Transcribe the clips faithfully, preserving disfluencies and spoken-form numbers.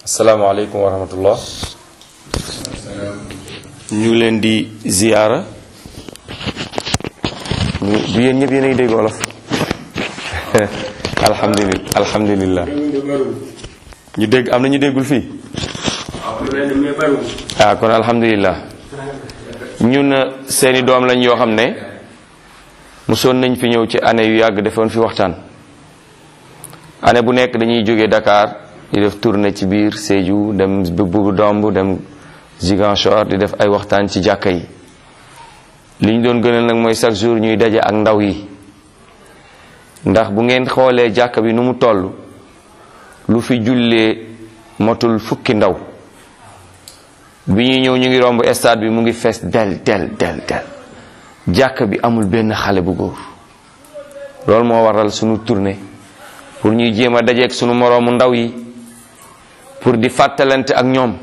asalaamaaleykum wa rahmatullah. ñu ngi leen di ziyaara. ñu du yéen ñëpp yéen a ngi dégg wolof. alhamdulilah alhamdulilah. ñu dégg am na ñu déggul fii. ah kon alhamdulilah. ñun seeni doom lañ yoo xam ne mosoon nañ fi ñëw ci année yu yàgg defoon fi waxtaan. année bu nekk dañuy jógee Dakar di def tournée ci biir Sédhiou dem Boubou Domb dem Ziguinchor di def ay waxtaan ci jàkka yi. li ñu doon gënal nag mooy chaque jour ñuy daje ak ndaw yi ndax bu ngeen xoolee jàkka bi nu mu toll lu fi jullee motul fukki ndaw bi ñuy ñëw ñu ngi romb stade bi mu ngi fees del del del del jàkka bi amul benn xale bu góor. loolu moo waral sunu tournée pour ñuy jéem a dajeek sunu moroomu ndaw yi pour di fàttalante ak ñoom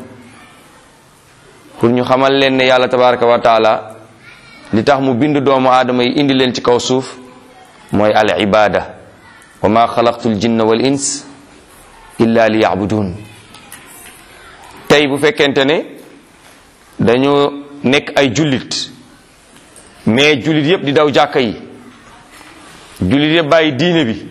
pour ñu xamal leen ne yàlla tabaraka wa taala li tax mu bind doomu aadama yi indi leen ci kaw suuf mooy al ibada wa ma xalaqtul jinna wal ins illa li yabudun. tey bu fekkente ne dañoo nekk ay jullit mais jullit yépp di daw jàkka yi jullit yépp bàyyi diine bi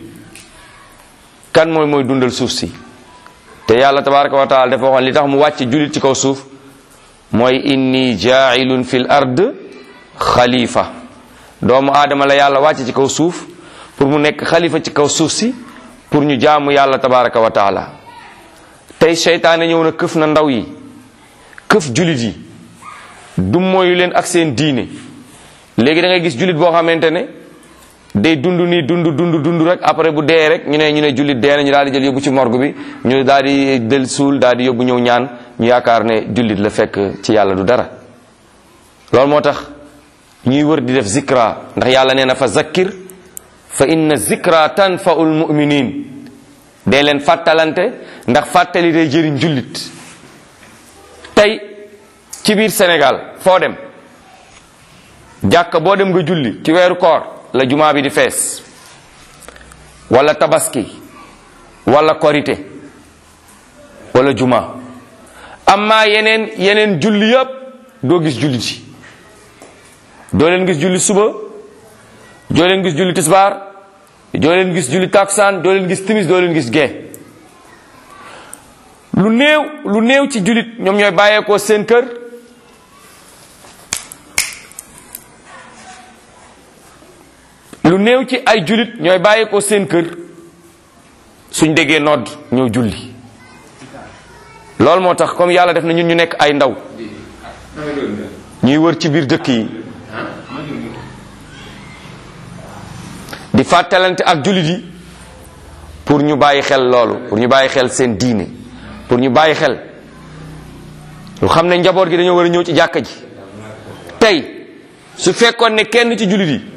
kan mooy mooy dundal suuf si. te yàlla tabaraka wa taala dafa waxoon li tax mu wàcce jullit ci kaw suuf mooy inni jaailun fil ard xalifa. doomu aadama la yàlla wàcce ci kaw suuf pour mu nekk xalifa ci kaw suuf si pour ñu jaamu yàlla tabaraka wa taala. tey seytaane ñëw na këf na ndaw yi këf jullit yi du mooyu leen ak seen diine. léegi da ngay gis jullit boo xamante ne day dund nii dund dund dund rek après bu dee rek ñu ne ñu ne jullit dee na ñu daal di jël yóbbu ci morgue bi ñu daal di del suul daal di yóbbu ñëw ñaan ñu yaakaar ne jullit la fekk ci yàlla du dara. loolu moo tax ñuy wër di def zikra ndax yàlla nee na fa zakkir fa inna zikra tanfaul muminin. dee leen fàttalante ndax fàttali day jëriñ jullit. tey ci biir Sénégal foo dem jàkka boo dem nga julli ci weeru koor la jumaa bi di fees wala tabaski wala korite wala jumaa. amma yeneen yeneen julli yëpp doo gis julli ci. doo leen gis julli suba doo leen gis julli tisbaar doo leen gis julli takusaan doo leen gis timis doo leen gis gee. lu néew lu néew ci jullit ñoom ñooy bàyyeekoo seen kër lu néew ci ay jullit ñooy bàyyeekoo seen kër suñ déggee nodd ñoo julli. loolu moo tax comme yàlla def na ñun ñu nekk ay ndaw ñuy wër ci biir dëkk yi di fàttalante ak jullit yi pour ñu bàyyi xel loolu pour ñu bàyyi xel seen diine pour ñu bàyyi xel lu xam ne njaboot gi dañoo war a ñëw ci jàkka ji. tey su fekkoon ne kenn ci jullit yi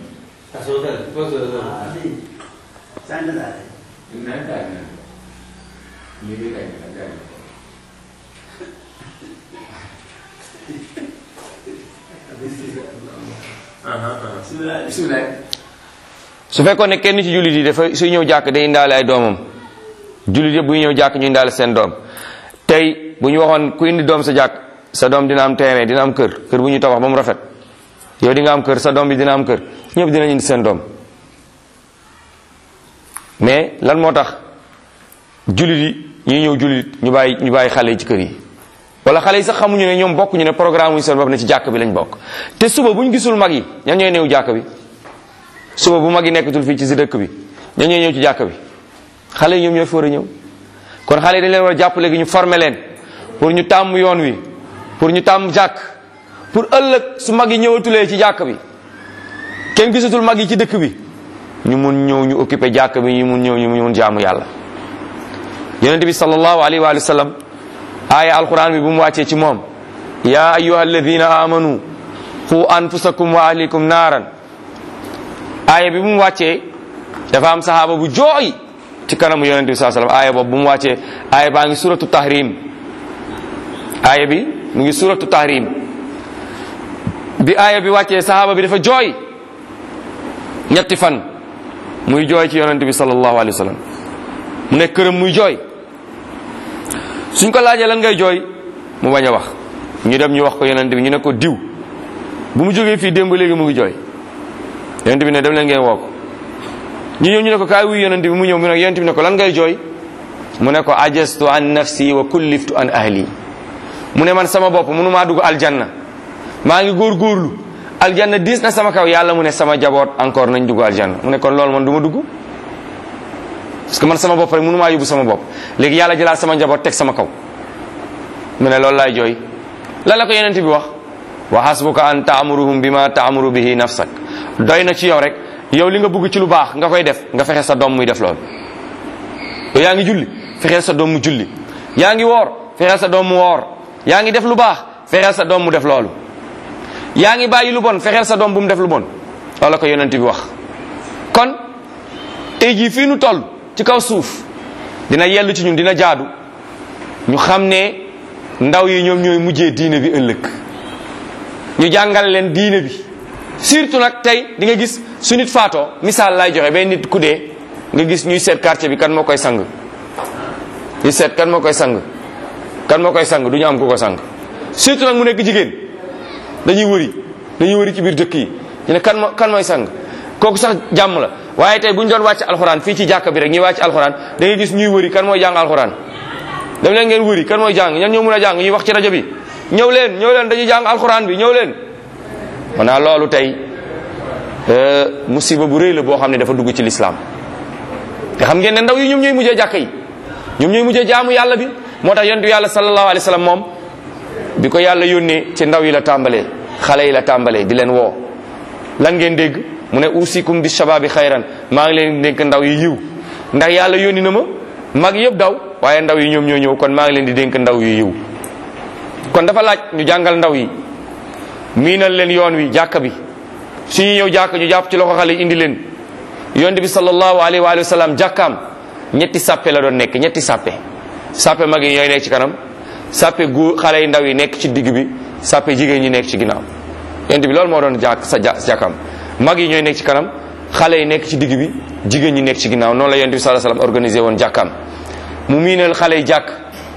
su fekkoon ne kenn ci jullit yi dafa suy ñëw jàkk day indaale ay doomam jullit yëpp buy ñëw jàkk ñu indaale seen doom. tey bu ñu waxoon ku indi doom sa jàkk sa doom dina am terrain dina am kër kër bu ñu tabax ba mu rafet yow di nga am kër sa doom bi dina am kër ñëpp dinañ indi seen doom. mais lan moo tax jullit yi ñuy ñëw jullit ñu bàyyi ñu bàyyi xale yi ci kër yi wala xale yi sax xamuñu ne ñoom bokkuñu ne programme wuñu seen bopp ne ci jàkk bi lañ bokk. te suba bu ñu gisul mag yi ñan ñooy néew jàkk bi suba bu mag yi nekkatul fii ci si dëkk bi ñan ñooy ñëw ci jàkk bi xale yi ñoom ñoo fi war a ñëw. kon xale yi dañ leen war a jàpp léegi ñu former leen pour ñu tàmm yoon wi pour ñu tàmm jàkk pour ëllëg su mag yi ñëwatulee ci jàkk bi kenn gisatul mag yi ci dëkk bi ñu mun ñëw ñu occupé jàkk bi ñu mun ñëw ñu mun jaamu yàlla. yonente bi sallallahu alayhi wa sallam aaya alquran bi bu mu wàccee ci moom ya ayyuha alladina amanu qu anfusakum wa ahlikum naaran. aaya bi bu mu wàccee dafa am sahaaba bu jooy ci kanamu yonente bi sallallahu alayhi wa sallam. aaya boobu bu mu wàccee aaya baa ngi suratu tahrim. aaya bi mu ngi suratu tahrim. bi aaya bi wàccee sahaaba bi dafa jooy ñetti fan muy jooy ci yonente bi sallallahu alayhi wa sallam mu nekk këram muy jooy suñ ko laajee lan ngay jooy mu bañ a wax ñu dem ñu wax ko yonent bi ñu ne ko diw bu mu jógee fii démb léegi mu ngi jooy yonent bi ne dem leen ngeen woo ko ñu ñëw ñu ne ko kaay wuy yonent bi mu ñëw mu ne yonent bi ne ko lan ngay jooy mu ne ko ajastu an nafsi wa kulliftu an ahli mu ne man sama bopp mënumaa dugg aljanna maa ngi góorgóorlu aljanna diis na sama kaw yàlla mu ne sama jaboot encore nañ dugg aljanna mu ne kon loolu man du ma dugg parce que man sama bopp rek mënumaa yóbbu sama bopp léegi yàlla jëlaat sama njaboot teg sama kaw mu ne loolu laay jooy lan la ko yonent bi wax wa hasbuka an taamuruhum bima taamuru bihi nafsak doy na ci yow rek yow li nga bëgg ci lu baax nga koy def nga fexe sa doom muy def loolu yow yaa ngi julli fexeel sa doom mu julli yaa ngi woor fexeel sa doom mu woor yaa ngi def lu baax fexeel sa doom mu def loolu yaa ngi bàyyi lu bon fexeel sa doom bu mu def lu bon loolu la ko yonent bi wax kon tey jii fii nu toll ci kaw suuf dina yell ci ñun dina jaadu ñu xam ne ndaw yi ñoom ñooy mujjee diine bi ëllëg ñu jàngal leen diine bi surtout nag tey di nga gis su nit faatoo misaal lay joxe benn nit ku dee nga gis ñuy seet quartier bi kan moo koy sang ñuy seet kan moo koy sang kan moo koy sang du ñu am ku ko sang surtout nag mu nekk jigéen dañuy wëri dañuy wëri ci biir dëkk yi ñu ne kan moo kan mooy sang kooku sax jàmm la waaye tey bu ñu doon wàcc alxuraan fii ci jàkka bi rek ñuy wàcc alxuraan da ngay gis ñuy wëri kan mooy jàng alxuraan dem leen ngeen wëri kan mooy jàng ñan ñoo mën a jàng ñuy wax ci rajo bi ñëw leen ñëw leen dañuy jàng alxuraan bi ñëw leen maanaa loolu tey musiba bu rëy la boo xam ne dafa dugg ci lislaam te xam ngeen ne ndaw yi ñoom ñooy mujjee jàkka yi ñoom ñooy mujjee jaamu yàlla bi moo tax yonent yàlla sallallahu alayhi wa sallam moom bi ko yàlla yónnee ci ndaw yi la tàmbalee xale yi la tàmbalee di leen woo lan ngeen dégg mu ne usikum bi shababi xayran maa ngi leen di dénk ndaw yi yiw ndax yàlla yónni na ma mag yëpp daw waaye ndaw yi ñoom ñoo ñëw kon maa ngi leen di dénk ndaw yi yiw kon dafa laaj ñu jàngal ndaw yi miinal leen yoon wi jàkka bi suñu ñëw jàkka ñu jàpp ci loxo xale yi indi leen yonent bi sallallahu alayhi wa sallam jàkkaam ñetti sàppe la doon nekk ñetti sàppe sàppe mag yi ñooy nekk ci kanam sàppe gu xale yi ndaw yi nekk ci digg bi sàppe jigéen ñi nekk ci ginnaaw yonent bi loolu moo doon jàkk sa jàkkaam mag yi ñooy nekk ci kanam xale yi nekk ci digg bi jigéen ñi nekk ci ginnaaw noonu la yonent bi sallallahu alayhi wa sallam organisé woon jàkkaam mu miinal xale yi jàkk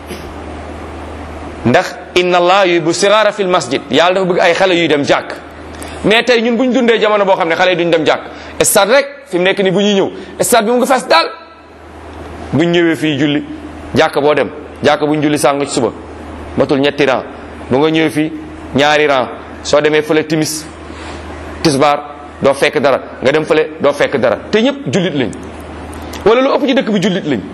ndax inna allah yuhibbu siraara fil masjid yàlla dafa bëgg ay xale yuy dem jàkk mais tey ñun bu ñu dundee jamono boo xam ne xale yi duñ dem jàkk stade rek fi mu nekk ni bu ñuy ñëw stade bi mu ngi fees daal buñ ñëwee fii julli jàkk boo dem jàkk buñ julli sàng ci suba matul ñetti rang bu nga ñëwee fii ñaari rang soo demee fële timis tisbaar doo fekk dara nga dem fële doo fekk dara te ñëpp jullit lañ wala lu ëpp ci dëkk bi jullit lañ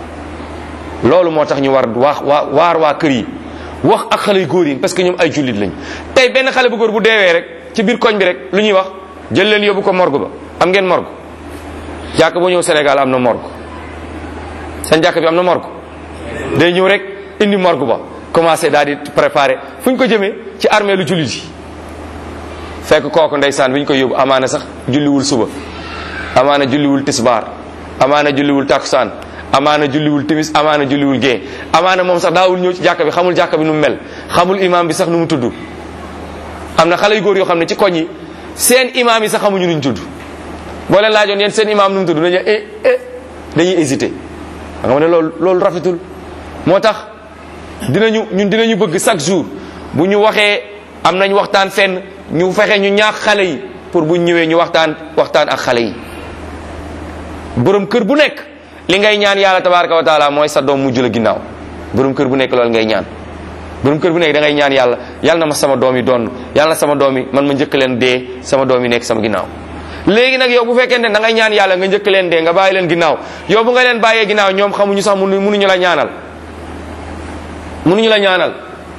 loolu moo tax ñu war waa waa waar waa kër yi wax ak xale yu góor yi parce que ñoom ay jullit lañ tey benn xale bu góor bu deewee rek ci biir koñ bi rek lu ñuy wax jël leen yóbbu ko morgue ba am ngeen morgue jàkk boo ñëw Sénégal am na morgue seen jàkk bi am na morgue day ñëw rek indi morgue ba commencé daal di préparer fu ñu ko jëmee ci armée lu jullit yi fekk kooku ndeysaan bi ñu koy yóbbu amaana sax julliwul suba amaana julliwul tisbaar amaana julliwul takusaan amaana julliwul timis amaana julliwul gée amaana moom sax daawul ñëw ci jàkka bi xamul jàkka bi nu mu mel xamul imam bi sax nu mu tudd am na xale yu góor yoo xam ne ci koñ yi seen imam yi sax xamuñu nuñ tudd boo leen laajoon yéen seen imam nu mu tudd dañuy eh eh dañuy hésité nga xam ne loolu loolu rafetul moo tax dinañu ñun dinañu bëgg chaque jour bu ñu waxee am nañ waxtaan fenn ñu fexe ñu ñaax xale yi pour bu ñëwee ñu waxtaan waxtaan ak xale yi borom kër bu nekk li ngay ñaan yàlla tabaraka wa taala mooy sa doom mujj la ginnaaw borom kër bu nekk loolu ngay ñaan borom kër bu nekk da ngay ñaan yàlla yàlla na ma sama doom yi doon yàlla na sama doom yi man ma njëkk leen dee sama doom yi nekk sama ginnaaw léegi nag yow bu fekkente ne da ngay ñaan yàlla nga njëkk leen dee nga bàyyi leen ginnaaw yow bu nga leen bàyyee ginnaaw ñoom xamuñu sax mënuñu la ñaanal mënuñu la ñaanal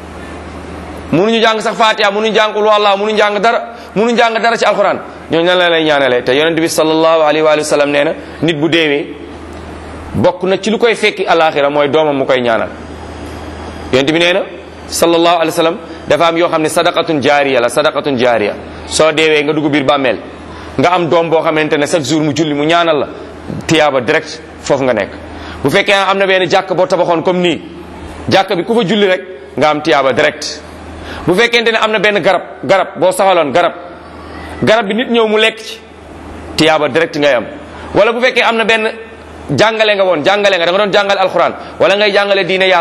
mënuñu jàng sax fatiha mënuñu jàng ulu allah mënuñu jàng dara mënuñu jàng dara ci alquran ñooñu nan la lay ñaanalee te yonent bi sallallahu alayhi wa sallam nee na nit bu deewee bokk na ci lu koy fekki alaxira mooy doomam mu koy ñaanal yonent bi nee na sallallahu alayhi wa sallam dafa am yoo xam ne sadaqatun jaariya la sadaqatun jaariya soo deewee nga dugg biir bàmmeel nga am doom boo xamante ne chaque jour mu julli mu ñaanal la tiyaaba direct foofu nga nekk bu fekkee am na benn jàkk boo tabaxoon comme nii jàkk bi ku fa julli rek nga am tiyaaba direct bu fekkente ne am na benn garab garab boo saxaloon garab garab bi nit ñëw mu lekk ci tiyaaba direct ngay am wala bu fekkee am na benn jàngale nga woon jàngale nga da nga doon jàngale alxuraan wala ngay jàngale diine yàlla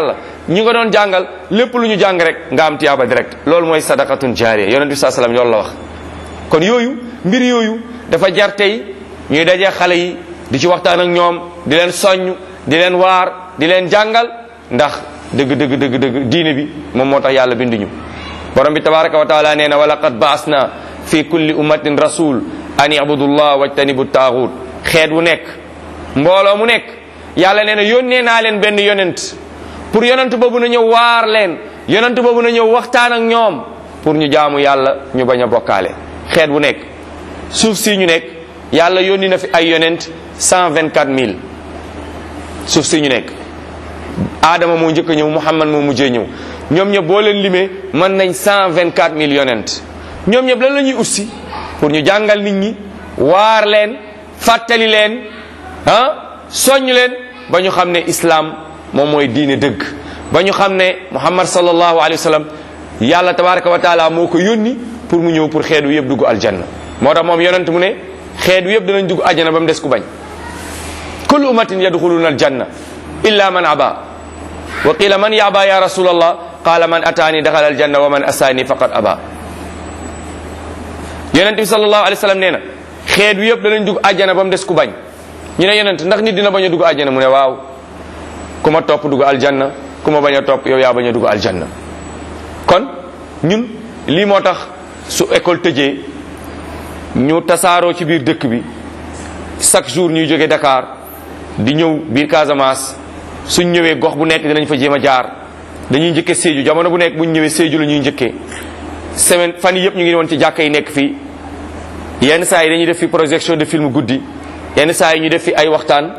ñi nga doon jàngal lépp lu ñu jàng rek nga am tiyaaba direct. loolu mooy sadaqatun jaariya yonent bi sallallahu alayhi wasallam loolu la wax. kon yooyu mbir yooyu dafa jar tey ñuy dajee xale yi di ci waxtaan ak ñoom di leen soññ di leen waar di leen jàngal ndax dëgg dëgg dëgg dëgg diine bi moom moo tax yàlla binduñu. borom bi tabaraka wa taala nee na wa laqad ba'asna fi kulli ummatin rasul an ibudullah wajtanibu taaxut. xeet wu nekk mbooloo mu nekk yàlla nee na yónnee naa leen benn yonent pour yonent boobu na ñëw waar leen yonent boobu na ñëw waxtaan ak ñoom pour ñu jaamu yàlla ñu bañ a bokkaale. xeet bu nekk suuf si ñu nekk yàlla yónni na fi ay yonent cent vingt quatre mille suuf si ñu nekk Adama moo njëkk a ñëw Muhammad moo mujjee ñëw ñoom ñëpp boo leen limee mën nañ cent vingt quatre mille yonent ñoom ñëpp lan la ñuy ussi pour ñu jàngal nit ñi waar leen fàttali leen ah soññ leen ba ñu xam ne islam moom mooy diine dëgg ba ñu xam ne Muhammad sallallahu alayhi wa sallam yàlla tabaraka wa taala moo ko yónni pour mu ñëw pour xeet wi yëpp dugg aljanna. moo tax moom yonent mu ne xeet wi yëpp danañ dugg aljanna ba mu des ku bañ. kullu ummatin yadxuluna aljanna illa man aba wa qila man yaba ya rasulallah qala man ataani daxala aljanna wa man asaani faqad aba. yonent bi sallallahu alayhi wa sallam nee na xeet wi yëpp danañ dugg aljanna ba mu des ku bañ. ñu ne yonent ndax nit dina bañ a dugg aljanna mu ne waaw ku ma topp dugg aljanna ku ma bañ a topp yow yaa bañ a dugg aljanna. kon ñun lii moo tax su école tëjee ñu tasaaroo ci biir dëkk bi chaque jour ñuy jóge Dakar di ñëw biir Casamance suñ ñëwee gox bu nekk dinañ fa jéem a jaar dañuy njëkkee Sédhiou jamono bu nekk buñ ñëwee Sédhiou la ñuy njëkkee semaine fan yi yëpp ñu ngi woon ci jàkka yi nekk fii yenn saa yi dañuy def fi projection de film guddi yenn saa yi ñu def fi ay waxtaan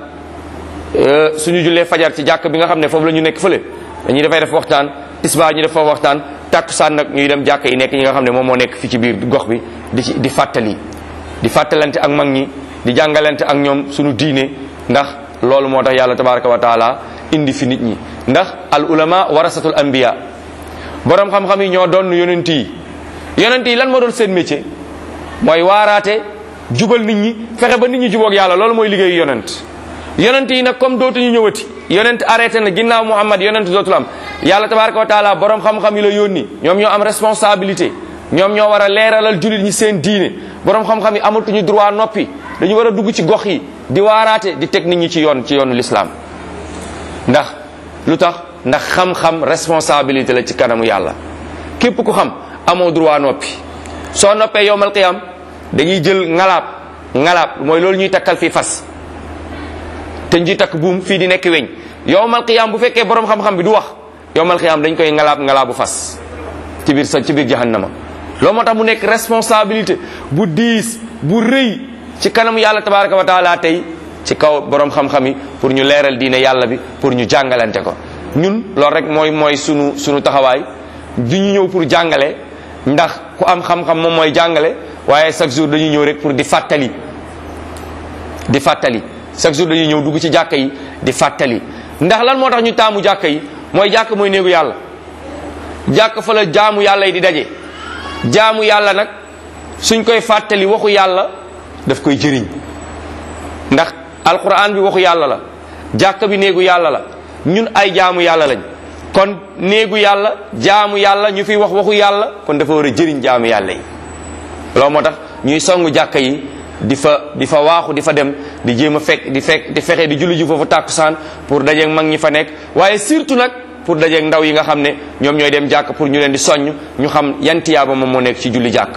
suñu jullee fajar ci jàkk bi nga xam ne foofu la ñu nekk fële dañuy dafay def waxtaan tisbaar ñu def foofu waxtaan takkusaan nag ñuy dem jàkka yi nekk ñi nga xam ne moom moo nekk fi ci biir gox bi di ci di fàttali di fàttalante ak mag ñi di jàngalante ak ñoom suñu diine ndax loolu moo tax yàlla tabaraka wa taala indi fi nit ñi ndax al ulama warasatul anbiya borom xam-xam yi ñoo doon yonent yi yonent yi lan moo doon seen métier mooy waaraate jubal nit ñi fexe ba nit ñi jubóog yàlla loolu mooy liggéeyu yonent yonent yi nag comme dootuñu ñëwati yonent arrêté na ginnaaw Muhammad yonent dootul am yàlla tabaraka wa taala borom xam-xam yi la yónni ñoom ñoo am responsabilité ñoom ñoo war a leeralal jullit ñi seen diine borom xam-xam yi amatuñu droit noppi dañu war a dugg ci gox yi di waaraate di teg nit ñi ci yoon ci yoonu l'islam ndax lu tax ndax xam-xam responsabilité la ci kanamu yàlla képp ku xam amoo droit noppi soo noppee yowmal qiyam dañuy jël ngalaab ngalaab mooy loolu ñuy takkal fii fas te ñu takk buum fii di nekk weñ yowmal qiyam bu fekkee borom xam-xam bi du wax yowmal qiyam dañ koy ngalaab ngalaabu fas ci biir sa ci biir jahannama loolu moo tax mu nekk responsabilité bu diis bu rëy ci kanam yàlla tabaraka wa taala tey ci kaw borom xam-xam yi pour ñu leeral diine yàlla bi pour ñu jàngalante ko ñun loolu rek mooy mooy sunu sunu taxawaay du ñu ñëw pour jàngale ndax ku am xam-xam moom mooy jàngale waaye chaque jour dañuy ñëw rek pour di fàttali di fàttali chaque jour dañuy ñëw dugg ci jàkka yi di fàttali ndax lan moo tax ñu taamu jàkka yi mooy jàkk mooy néegu yàlla jàkk fa la jaamu yàlla yi di daje jaamu yàlla nag suñ koy fàttali waxu yàlla daf koy jëriñ ndax alquran bi waxu yàlla la jàkk bi néegu yàlla la ñun ay jaamu yàlla lañ kon néegu yàlla jaamu yàlla ñu fiy wax waxu yàlla kon dafa war a jëriñ jaamu yàlla yi loolu moo tax ñuy songu jàkka yi di fa di fa waaxu di fa dem di jéem a fekk di fekk di fexe di julli ji foofu tàkkusaan pour dajeeg mag ñi fa nekk waaye surtout nag pour dajeeg ndaw yi nga xam ne ñoom ñooy dem jàkk pour ñu leen di soññ ñu xam yan tiyaaba moom moo nekk ci julli jàkk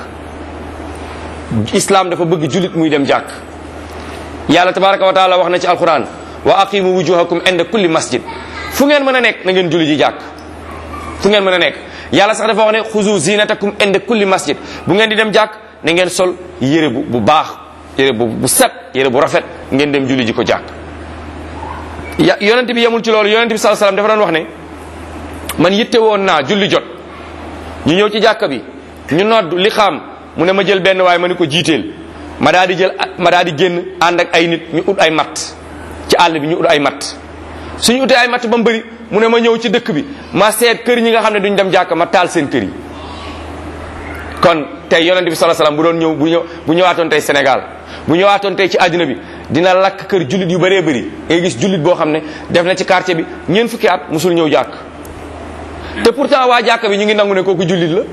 islam dafa bëgg jullit muy dem jàkk yàlla tabaraka wa taala wax na ci alquran wa aqimu wujuhakum inda kulli masjid fu ngeen mën a nekk na ngeen julli ji jàkk fu ngeen mën a nekk yàlla sax dafa wax ne xuzu zinatakum inda kulli masjid bu ngeen di dem jàkk na ngeen sol yére bu bu baax yére bu bu set yére bu rafet ngeen dem julli ji ko jàkk ya yonent bi yemul ci loolu yonent bi sallallahu alayhi wasallam dafa doon wax ne man yitte woon naa julli jot ñu ñëw ci jàkka bi ñu nodd li xam mu ne ma jël benn waaye ma ni ko jiiteel ma daal di jël ma daal di génn ànd ak ay nit ñu ut ay matt ci àll bi ñu ut ay matt suñu utee ay matt ba mu bëri mu ne ma ñëw ci dëkk bi ma seet kër ñi nga xam ne duñ dem jàkka ma taal seen kër yi kon tey yonent bi sallallahu alayhi wasallam bu doon ñëw bu ñëw bu ñëwaatoon tey Sénégal bu ñëwaatoon tey ci àddina bi dina lakk kër jullit yu bëree bëri ngay gis jullit boo xam ne def na ci quartier bi ñeent fukki at musul ñëw jàkk te pourtant waa jàkka bi ñu ngi nangu ne kooku jullit la.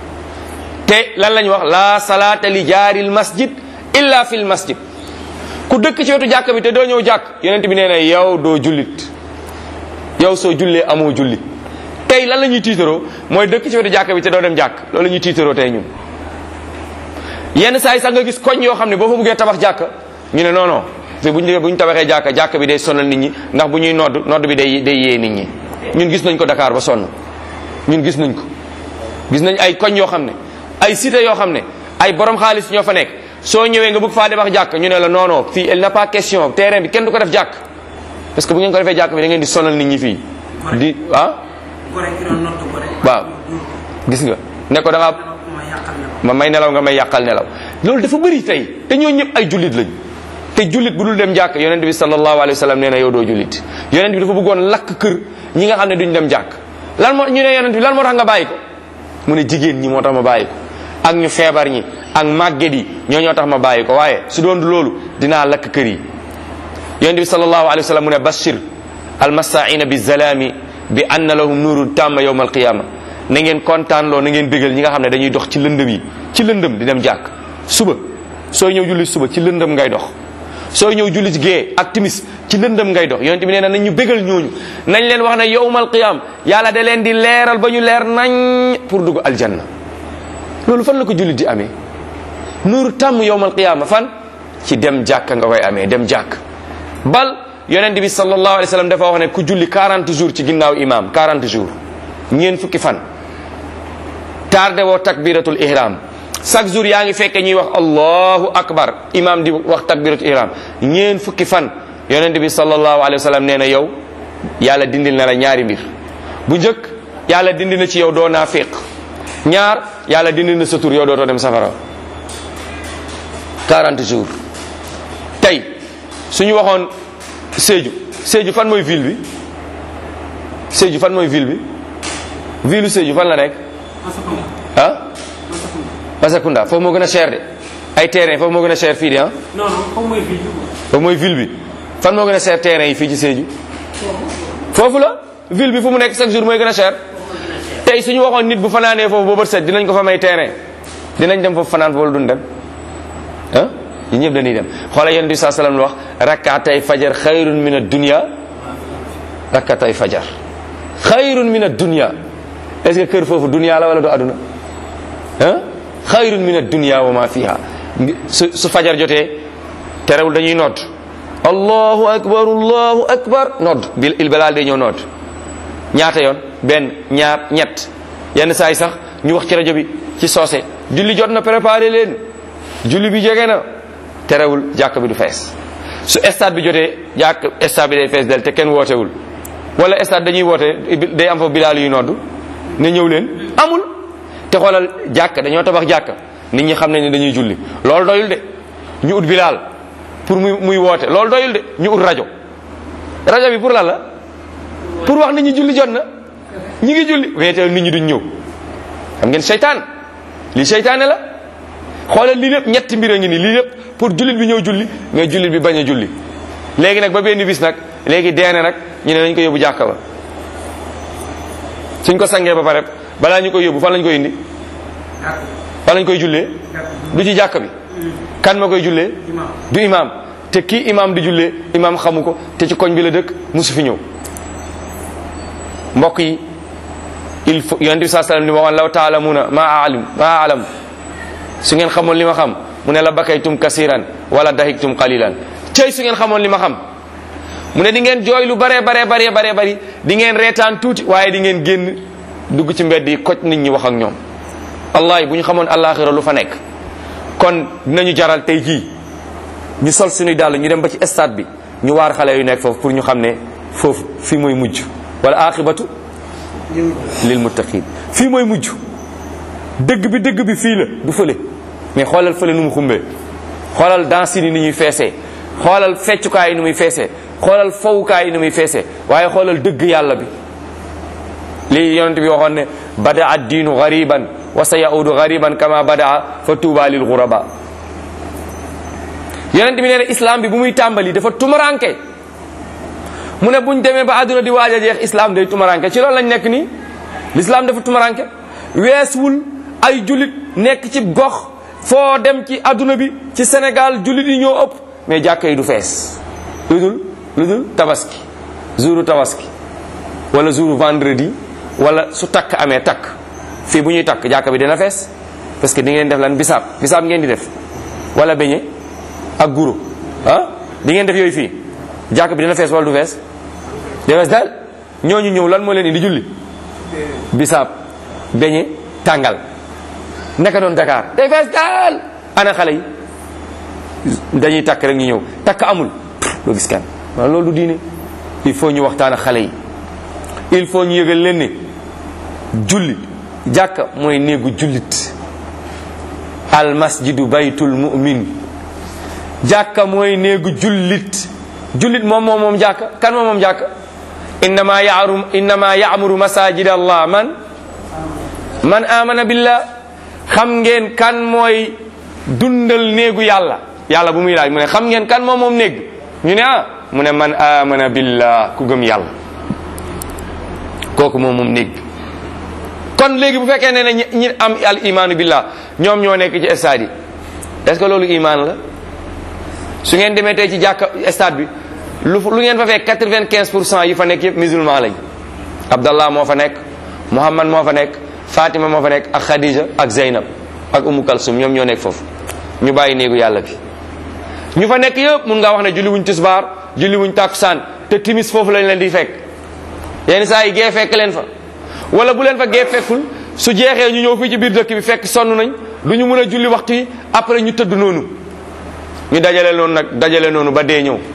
te lan lañ wax la salaata li jaaril masjid illa fil masjid, ku dëkk ci wetu jàkka bi te doo ñëw jàkk yonent bi nee na yow doo jullit, yow soo jullee amoo julli. tey lan la ñuy tiitaroo mooy dëkk ci wetu jàkka bi te doo dem jàkk, loolu la ñuy tiitaroo tey ñun. yenn saa yi sax nga gis koñ yoo xam ne boo fa buggee tabax jàkka ñu ne non non te bu ñu bu ñu tabaxee jàkka jàkka bi day sonal nit ñi ndax bu ñuy nodd nodd bi day day yee nit ñi. ñun gis nañ ko Dakar ba sonn, ñun gis nañ ko gis nañ ay koñ yoo xam ne ay cité yoo xam ne ay borom xaalis ñoo fa nekk, soo ñëwee nga bëgg faa tabax jàkk ñu ne la non non fii il n'est pas question terrain bi kenn du ko def jàkk parce que bu ngeen ko defee jàkk bi da ngeen di sonal nit ñi fii di ah waaw gis nga ne ko da nga ma may nelaw nga may yàqal nelaw. loolu dafa bëri tey te ñoo ñëpp ay jullit lañ, te jullit bu dul dem jàkk yonent bi sallallahu alayhi wa sallam nee na yow doo jullit. yonent bi dafa bëggoon lakk kër ñi nga xam ne duñ dem jàkk. lan moo ñu ne yonent bi lan moo tax nga bàyyi ko mu ne jigéen ñi moo tax ma bàyyi ko ak ñu feebar ñi ak màgget yi ñoo ñoo tax ma bàyyi ko, waaye su doon loolu dinaa lakk kër yi. yonent bi sallallahu alayhi wa sallam mu ne bashir almasaina bi zalami bi anna lahum nuurun tamma yawma alqiyama, na ngeen kontaan loo na ngeen bégal ñi nga xam ne dañuy dox ci lëndëm yi, ci lëndëm di dem jàkk. suba sooy ñëw julli suba ci lëndëm ngay dox, sooy ñëw julli ci gée ak timis ci lëndëm ngay dox. yonent bi nee na nañ ñu bégal ñooñu, nañ leen wax ne yawmal qiyam yàlla da leen di leeral ba ñu leer nañ pour dugg aljanna. loolu fan la ko jullit di amee? nuuru tàmm yawmal qiyama fan? ci dem jàkk nga koy amee, dem jàkk. bal yonent bi sallallahu alayhi wa sallam dafa wax ne ku julli quarante jours ci ginnaaw imam, quarante jours ñeen fukki fan tardé woo takbiratul ihram, chaque jour yaa ngi fekke ñuy wax allahu akbar imam di wax takbiratul ihram ñeen fukki fan, yonent bi sallallahu alayhi wa sallam nee na yow yàlla dindil na la ñaari mbir. bu njëkk yàlla dindi na ci yow doo naafiq, ñaar yàlla dindil na sa tur yow dootoo dem safara. quarante jours. tey suñu waxoon Sédhiou, Sédhiou fan mooy ville bi? Sédhiou fan mooy ville bi? ville Sédhiou fan la nekk? ah Masakunda. foofu moo gën a cher de ay terrain foofu moo gën a cher fii de ah. non non foofu mooy ville bi. foofu mooy ville bi. fan moo gën a cher terrain yi fii ci Sédhiou? foofu la ville bi fu mu nekk chaque jour mooy gën a cher. tey suñu waxoon nit bu fanaanee foofu boobu set dinañ ko fa may terrain, dinañ dem foofu fanaan foofu duñ dem ah. ñi ñëpp dañuy dem. xoolal yonent bi sallallahu alayhi wasallam wax rakkaatay fajar xayrun min ad-dunya, rakkaatay fajar xayrun min ad-dunya. est-ce que kër foofu dunya la wala du aduna ah? xayrun min ad-dunya wa ma fiha. su su fajar jotee terewul dañuy nodd allahu akbar allahu akbar, nodd bil il balal day ñëw nodd ñaata yoon? benn ñaar ñett, yenn saa yi sax ñu wax ci rajo bi ci soose julli jot na préparé leen, julli bi jege na, terewul jàkk bi du fees. su stade bi jotee jàkk stade bi day fees del te kenn wootewul, wala stade dañuy woote day am fa bilaal yu nodd ne ñëw leen, amul. te xoolal jàkk dañoo tabax jàkk nit ñi xam nañ ne dañuy julli, loolu doyul de ñu ut bilaal pour muy muy woote, loolu doyul de ñu ut rajo. rajo bi pour lan la? pour wax nit ñi julli jot na, ñi ngi julli mais te nit ñi duñ ñëw. xam ngeen seytaan lii seytaane la. xoolal lii lépp ñetti mbir a ngi nii, lii lépp pour jullit bi ñëw julli mais jullit bi bañ a julli. léegi nag ba benn bis nag léegi deene nag ñu ne nañ ko yóbbu jàkka ba, suñ ko sangee ba pare balaa ñu koy yóbbu fan lañ koy indi? fan lañ koy jullee? du ci jàkka bi. kan ma koy jullee? du imam. te kii imam di jullee imam xamu ko, te ci koñ bi la dëkk musu fi ñëw. mbokk yi il faut yonent bi sallallahu alayhi wasallam ni ma waxoon law ta'lamuna ma a'lam ma a'lam, su ngeen xamoon li ma xam mu ne la bakaytum kasiran wala dahiktum qalilan. tey su ngeen xamoon li ma xam mu ne di ngeen jooy lu bare bare bare bare bari, di ngeen reetaan tuuti waaye di ngeen génn dugg ci mbedd yi koj nit ñi wax ak ñoom. wallahi bu ñu xamoon àllaaxira lu fa nekk kon dinañu jaral tey jii ñu sol suñuy dàll ñu dem ba ci stade bi ñu waar xale yu nekk foofu pour ñu xam ne foofu fii mooy mujj, wala aqibatu lil muttaqin. fii mooy mujj, dëgg bi dëgg bi fii la du fële. mais xoolal fële nu mu xumbee, xoolal danse yi ni ñuy feesee, xoolal feccukaay yi ni muy feesee, xoolal fowukaay yi ni muy feesee, waaye xoolal dëgg yàlla bi. lii yonent bi waxoon ne bada ad diinu gariban wa sa yaudu gariban kama badaa fa tuuba lil ghuraba. yonent bi nee na islam bi bu muy tàmbali dafa tumaranke, mu ne buñ demee ba àdduna di waaj a jeex islam day tumaranke. ci loolu lañ nekk nii l'islam dafa tumaranke weesuwul ay jullit nekk ci gox foo dem ci adduna bi ci Sénégal jullit yi ñoo ëpp mais jàkka yi du fees lu dul lu dul tabaski jouru tabaski wala jouru vendredi wala su takk amee takk fii bu ñuy takk jàkka bi dina fees parce que di ngeen def lan bisaab bisaab ngeen di def wala beñe ak guro ah di ngeen def yooyu fii jàkka bi dina fees wala du fees dina fees daal ñooñu ñëw lan moo leen indi julli bisaab beñe tàngal naka doon Dakar day fees daal ana xale yi dañuy takk rek ñu ñëw takk amul doo gis kenn waaw loolu du diine il faut ñu waxtaan ak xale yi il faut ñu yëgal leen ne julli jàkka mooy néegu jullit al masjidu baytul mu'min jàkka mooy néegu jullit jullit moom moom moom jàkka kan moom moom jàkka innama ya'muru innama ya'muru masajid allah man man amana billah xam ngeen kan mooy dundal néegu yàlla yàlla bu muy laaj mu ne xam ngeen kan moom moom néeg ñu ne ah mu ne man amana billah ku gëm yàlla kooku moom moom néeg kon léegi bu fekkee ne ne ñi am al imaanu billah ñoom ñoo nekk ci stade yi est-ce que loolu imaan la su ngeen demee tey ci jàkka stade bi lu lu ngeen fa fekk quatre-vingt-quinze pour cent yi fa nekk yëpp musulman lañ Abdallah moo fa nekk Muhammad moo fa nekk Fatima moo fa nekk ak Khadija ak Zeynab ak Umu Kalsum ñoom ñoo nekk foofu ñu bàyyi néegu yàlla bi ñu fa nekk yëpp mun ngaa wax ne julli wuñ tisbaar julli wuñ takkusaan te timis foofu lañ leen di fekk yenn saa yi gee fekk leen fa wala bu leen fa gee fekkul su jeexee ñu ñëw fii ci biir dëkk bi fekk sonn nañ du ñu mën a julli waxtu yi après ñu tëdd noonu ñu dajale noonu nag dajale noonu ba dee ñëw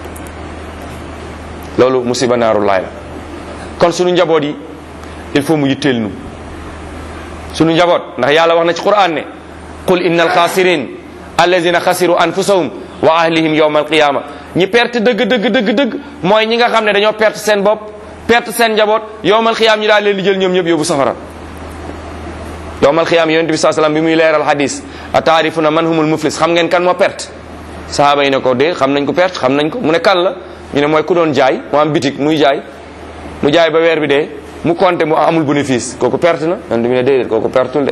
loolu musiba naaru laay la kon suñu njaboot yi il faut mu yitteel nu suñu njaboot ndax yàlla wax na ci Qur'an ne qul innal xaasirin allazina xasiru anfusahum wa ahlihim yawma alqiyama ñi perte dëgg dëgg dëgg dëgg mooy ñi nga xam ne dañoo perte seen bopp perte seen njaboot yawmal qiyaam ñu daal leen di jël ñoom ñëpp yóbbu safara yawmal qiyaam yonent bi sallallahu alayhi wasallam bi muy leeral hadis ataarifuna man humul muflis xam ngeen kan moo perte sahaaba yi ne ko de xam nañ ko perte xam nañ ko mu ne kan la ñu ne mooy ku doon jaay mu am bitik muy jaay mu jaay ba weer bi dee mu compter mu amul bénéfice kooku perte na yonent bi ne déedéet kooku pertul de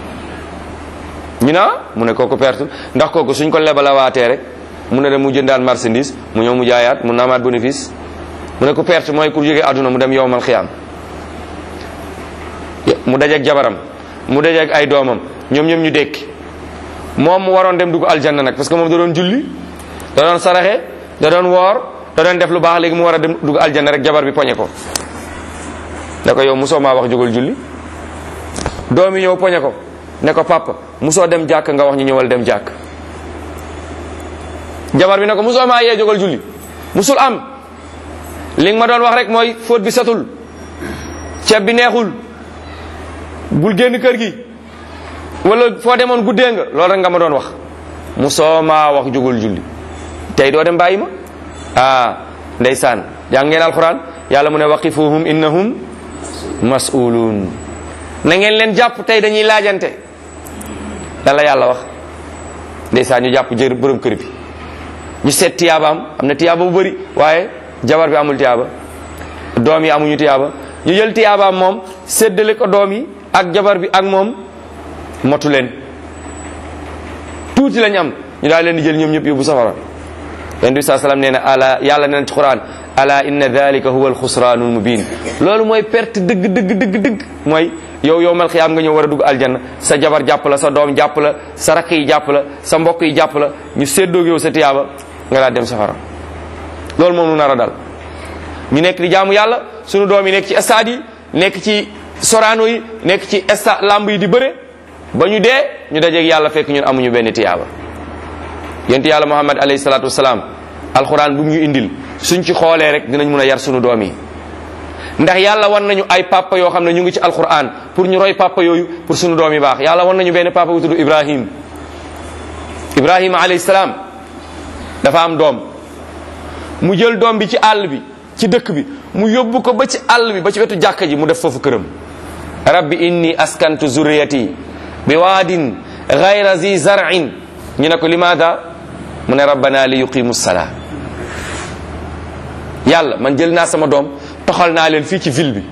ñu naa mu ne kooku pertul ndax kooku suñ ko lebalawaatee rek mu ne dem mu jëndaan marchandise mu ñëw mu jaayaat mu naamaat bénéfice mu ne ko perte mooy ku jógee àdduna mu dem yowmal xiyaam mu dajeeg jabaram mu dajeeg ay doomam ñoom ñoom ñu dekki moom mu waroon dem dugg aljanna nag parce que moom da doon julli da doon saraxe da doon woor da doon def lu baax léegi mu war a dem dugg aljanna rek jabar bi poñe ko ne ko yow musoo maa wax jógal julli doom yi ñëw poñe ko ne ko papa musoo dem jàkk nga wax ñu ñëwal dem jàkk jabar bi ne ko musoo maa yee jógal julli musul am li nga ma doon wax rek mooy fóot bi setul ceeb bi neexul bul génn kër gi wala foo demoon guddee nga loolu rek nga ma doon wax musoo maa wax jógal julli tey doo dem bàyyi ma ah ndeysaan jàng ngeen alquran yàlla mu ne waqifuhum innahum mas'ulun na ngeen leen jàpp tey dañuy laajante lan la yàlla wax ndeysaan ñu jàpp jër borom kër bi ñu seet tiyaabaam am na tiyaaba bu bëri waaye jabar bi amul tiyaaba doom yi amuñu tiyaaba ñu jël tiyaabaam moom séddale ko doom yi ak jabar bi ak moom motu leen tuuti lañ am ñu daal leen di jël ñoom ñëpp yóbbu safara yonent bi sallallahu alayhi wasallam nee na ala yàlla nee na ci Quran ala inna dhalika huwa alxusraanul mubin loolu mooy perte dëgg dëgg dëgg dëgg mooy yow yow mal xiyaam nga ñëw war a dugg aljanna sa jabar jàpp la sa doom jàpp la sa rakk yi jàpp la sa mbokk yi jàpp la ñu séddoog yow sa tiyaaba nga daal dem safara loolu moom nu nar a dal ñu nekk di jaamu yàlla sunu doom yi nekk ci stade yi nekk ci soraano yi nekk ci stade lamb yi di bëre ba ñu dee ñu dajeeg yàlla fekk ñun amuñu benn tiyaaba yonent yàlla Muhammad alayhi salaatu wasalaam alxuraan bu ñu indil suñ ci xoolee rek dinañ mun a yar sunu doom yi ndax yàlla wan nañu ay papa yoo xam ne ñu ngi ci alxuraan pour ñu roy papa yooyu pour sunu doom yi baax yàlla wan nañu benn papa bu tudd Ibrahim Ibrahima alayhi salaam dafa am doom mu jël doom bi ci àll bi ci dëkk bi mu yóbbu ko ba ci àll bi ba ci wetu jàkka ji mu def foofu këram rabbi inni askantu zurriyati bi waadin ghayra zi zar'in ñu ne ko limaada mu ne rabbana li yuqimu salaa yàlla man jël naa sama doom toxal naa leen fii ci ville bi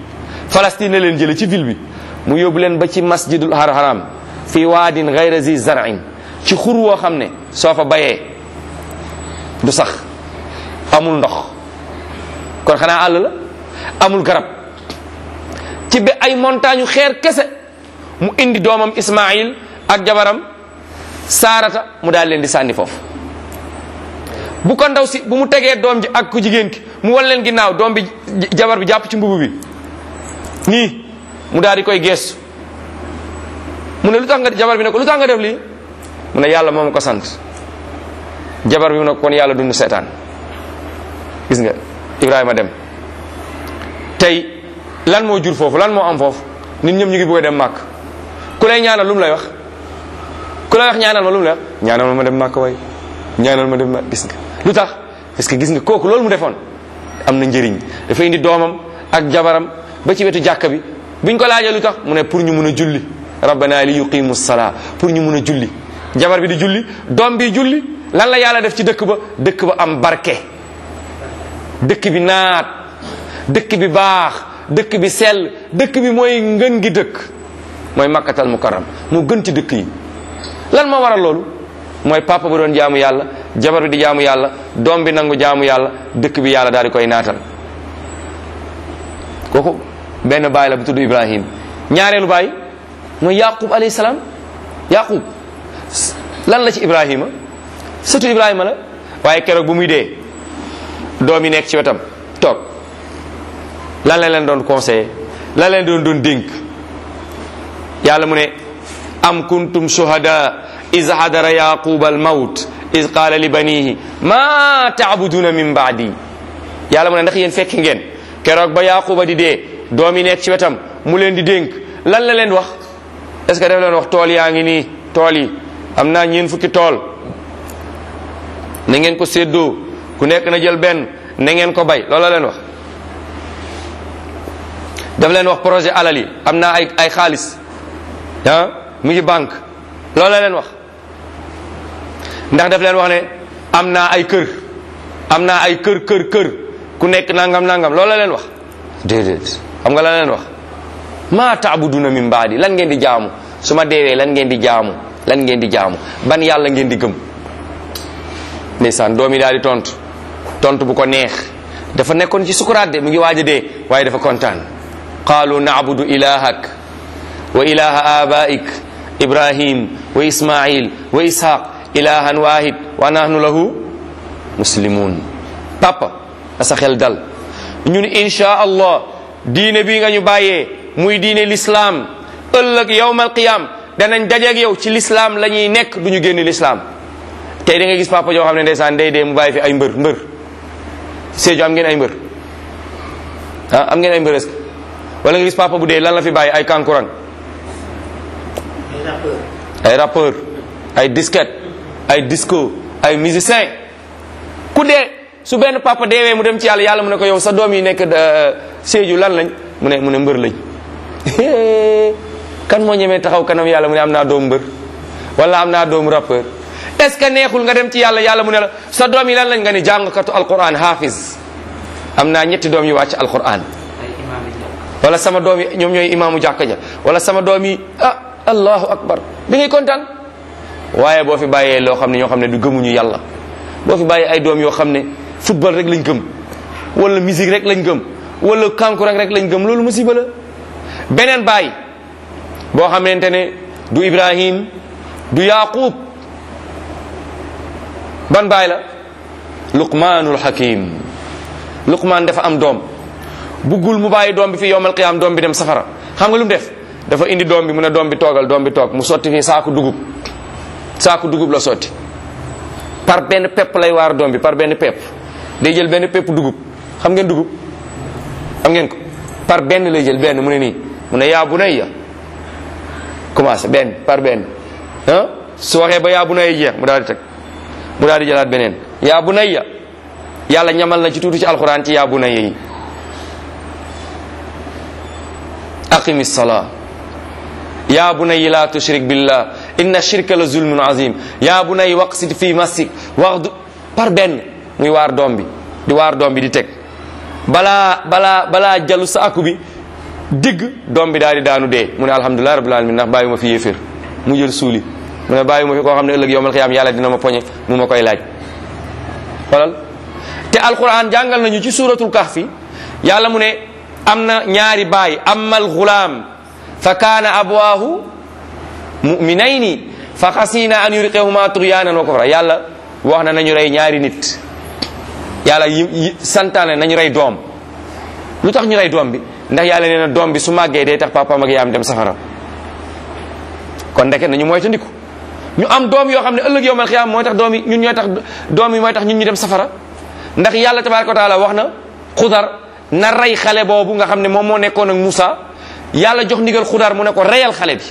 Palestine la leen jële ci ville bi mu yóbbu leen ba ci masjidul haram fi waadin ghayra zi zar'in ci xur woo xam ne soo fa bayee du sax, amul ndox, kon xanaa àll la, amul garab, ci be ay montagne xeer kese mu indi doomam Ismaïl ak jabaram Saarata mu daal leen di sànni foofu. bu ko ndaw si bu mu tegee doom ji ak ku jigéen ki mu wan leen ginnaaw, doom bi jabar bi jàpp ci mbubu bi nii mu daal di koy geestu mu ne lu tax nga jabar bi ne ko lu tax nga def lii mu ne yàlla moom ko sant. jabar bi mu ne ko kon yàlla dund seetaan. gis nga Ibrahima dem. tey lan moo jur foofu, lan moo am foofu? nit ñëpp ñu ngi bëgg a dem màkk. ku lay ñaanal lu mu lay wax? ku lay wax ñaanal ma lu mu lay wax? ñaanal ma ma dem màkk way ñaanal ma dem màkk. gis nga lu tax? parce que gis nga kooku loolu mu defoon am na njëriñ. dafa indi doomam ak jabaram ba ci wetu jàkka bi. biñ ko laajee lu tax mu ne pour ñu mun a julli, rabbana li yuqimu salaa, pour ñu mun a julli. jabar bi di julli, doom bi julli. lan la yàlla def ci dëkk ba? dëkk ba am barke, dëkk bi naat, dëkk bi baax, dëkk bi sell. dëkk bi mooy ngën gi dëkk, mooy makkatal mukarram, moo gën ci dëkk yi. lan moo waral loolu? mooy papa ba doon jaamu yàlla, jabar bi di jaamu yàlla, doom bi nangu jaamu yàlla, dëkk bi yàlla daal di koy naatal. kooku benn baay la bu tudd Ibrahim. ñaareelu baay mooy Yaqub alayhi salaam. Yaqub lan la ci Ibrahima? surtout Ibrahima la. waaye keroog bu muy dee doom yi nekk ci wetam toog, lan la leen doon conseillé, lan leen doon doon dénk? yàlla mu ne am kuntum shuhada iz hadara yaquba al mawt iz qaala li banihi ma taabuduna min baadi. yàlla mu ne ndax yéen fekk ngeen keroog ba yaquba di dee doom yi nekk ci wetam mu leen di dénk, lan la leen wax? est-ce que daf leen wax tool yaa ngi nii, tool yi am naa ñeen fukki tool, na ngeen ko séddoo, ku nekk na jël benn, na ngeen ko bay? loolu la leen wax. daf leen wax projet alal yi, am naa ay ay xaalis ah mu ngi banque, loolu la leen wax. ndax daf leen wax ne am naa ay kër, am naa ay kër kër kër, ku nekk nangam nangam, loolu la leen wax? déedéet. xam nga la leen wax? ma taabuduna min baadi, lan ngeen di jaamu su ma deewee, lan ngeen di jaamu, lan ngeen di jaamu, ban yàlla ngeen di gëm? ndeysaan doom yi daal di tontu tontu bu ko neex. dafa nekkoon ci sukuraat de, mu ngi waaj a dee, waaye dafa kontaan. qaalu na'budu ilahak wa ilaha abaik ibrahim wa ismail wa ishaq ilahan wahid wa nahnu lahu muslimun. papa na sa xel dal, ñun insha allah diine bi nga ñu bàyyee muy diine l'islam, ëllëg yawmal qiyam danañ dajeeg yow ci l'islam la ñuy nekk, du ñu génn l'islam. tey da nga gis papa joo xam ne ndeysaan day dee mu bàyyi fi ay mbër mbër. Sédhiou am ngeen ay mbër ah am ngeen ay mbër est-ce que wala nga gis papa bu dee lan la fi bàyyi? ay kankurang, ay rappeur, ay disquette, ay disco, ay musicien. ku dee su benn papa deewee mu dem ci yàlla, yàlla mu ne ko yow sa doom yi nekk Sédhiou lan lañ? mu ne mu ne mbër lañ. kan moo ñemee taxaw kanam yàlla mu ne am naa doomu mbër wala am naa doomu rappeur? est ce que neexul nga dem ci yàlla, yàlla mu ne la sa doom yi lan lañ? nga ni jàngkatu alquran hafiz, am naa ñetti doom yu wàcc alquran, wala sama doom yi ñoom ñooy imaamu jàkka ja, wala sama doom yi ah allahu akbar, da ngay kontaan. waaye boo fi bàyyee loo xam ne ñoo xam ne du gëmuñu yàlla, boo fi bàyyee ay doom yoo xam ne football rek lañ gëm, wala musique rek lañ gëm, wala kankurang rek lañ gëm, loolu musiba la. beneen baay boo xamante ne du Ibrahim du Yaqub, ban baay la? Luqmaanul Hakim. Luqmaan dafa am doom, buggul mu bàyyi doom bi fi yowmal qiyaam doom bi dem safara. xam nga lu mu def? dafa indi doom bi mu ne doom bi toogal, doom bi toog, mu sotti fii saaku dugub, saaku dugub la sotti. par benn pepp lay waar doom bi, par benn pepp day jël benn pepp dugub. xam ngeen dugub? xam ngeen ko? par benn lay jël benn, mu ne nii, mu ne yaa bunayya, commencé benn par benn ah su waxee ba yaa bunayya jeex mu daal di teg, mu daal di jëlaat beneen yaa bunayya. yàlla ñamal na ci tuuti ci alquran ci yaa bunayya yi. aqimi salaa yaa bunayya la tushrik billah inna shirka la zulmun azim yaa bunayya waqsid fi masik waxdu, par benn muy waar doom bi di waar doom bi di teg. balaa balaa balaa jalu sa akku bi digg doom bi daal di daanu dee mu ne alhamdulilah rabbil alamin ndax bàyyi ma fi yéeféer mu jël suuli mu ne bàyyi ma fi koo xam ne ëllëg yowmal xiyaam yàlla dina ma poñe mu ma koy laaj. xoolal te alquran jàngal nañu ci suratul kahfi yàlla mu ne am na ñaari baay amal gulaam fa kaana abwaahu muminayni fa xasina an yuriqehuma tughyanan wa kufra yàlla wax na nañu rey ñaari nit yàlla yi santaane nañu rey doom lu tax ñu rey doom bi ndax yàlla nee na doom bi su màggee day tax papaam ak yaayam dem safara kon ndeke nañu moytandiku ñu am doom yoo xam ne ëllëg yowmal xiyaam mooy tax doom yi ñun ñooy tax doom yi mooy tax ñun ñu dem safara ndax yàlla tabaraka wa taala wax na xudar na rey xale boobu nga xam ne moom moo nekkoon ak Moussa yàlla jox ndigal xudar mu ne ko reyal xale bi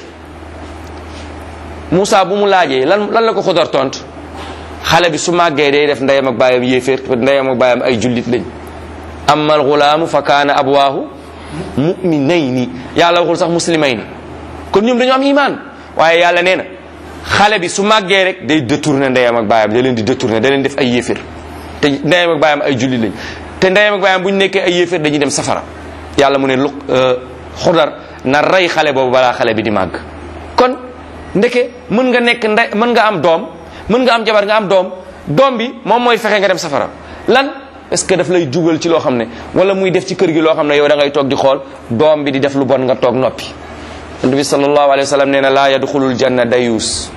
Moussa bu mu laajee lan lan la ko xudar tontu xale bi su màggee day def ndeyam ak baayam yéeféer ndeyam ak baayam ay jullit lañ amma al gulaamu fa kaana abwaahu muminayni yàlla waxul sax muslimayni kon ñoom dañu am iman waaye yàlla nee na xale bi su màggee rek day détourné ndeyam ak baayam da leen di détourné da leen def ay yéeféer te ndeyam ak baayam ay jullit lañ te ndeyam ak baayam bu ñu nekkee ay yéeféer dañuy dem safara yàlla mu ne lu xudar na rey xale boobu balaa xale bi di màgg kon ndeke mën nga nekk ndey mën nga am doom mën nga am jabar nga am doom doom bi moom mooy fexe nga dem safara lan est-ce que daf lay dugal ci loo xam ne wala muy def ci kër gi loo xam ne yow da ngay toog di xool doom bi di def lu bon nga toog noppi Nabi bi sallallahu alayhi wa sallam nee na laa yadxulul janna dayus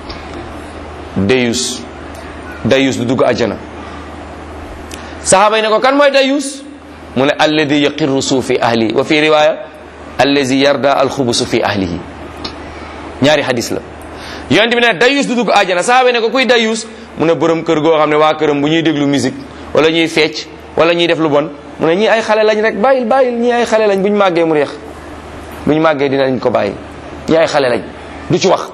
dayus dayus du dugg àjjana sahaaba yi ne ko kan mooy dayus mu ne alladi yaqirru suu fi ahlihi wa fi riwaya alladi yarda alxubusu fi ahlihi ñaari hadis la yonent bi ne dayus du dugg àjjana sahaaba yi ne ko kuy dayus mu ne borom kër goo xam ne waa këram bu ñuy déglu musique wala ñuy fecc wala ñuy def lu bon mu ne ñii ay xale lañ rek bàyyil bàyyil ñii ay xale lañ bu ñu màggee mu reex bu ñu màggee dinañ ko bàyyi ñii ay xale lañ du ci wax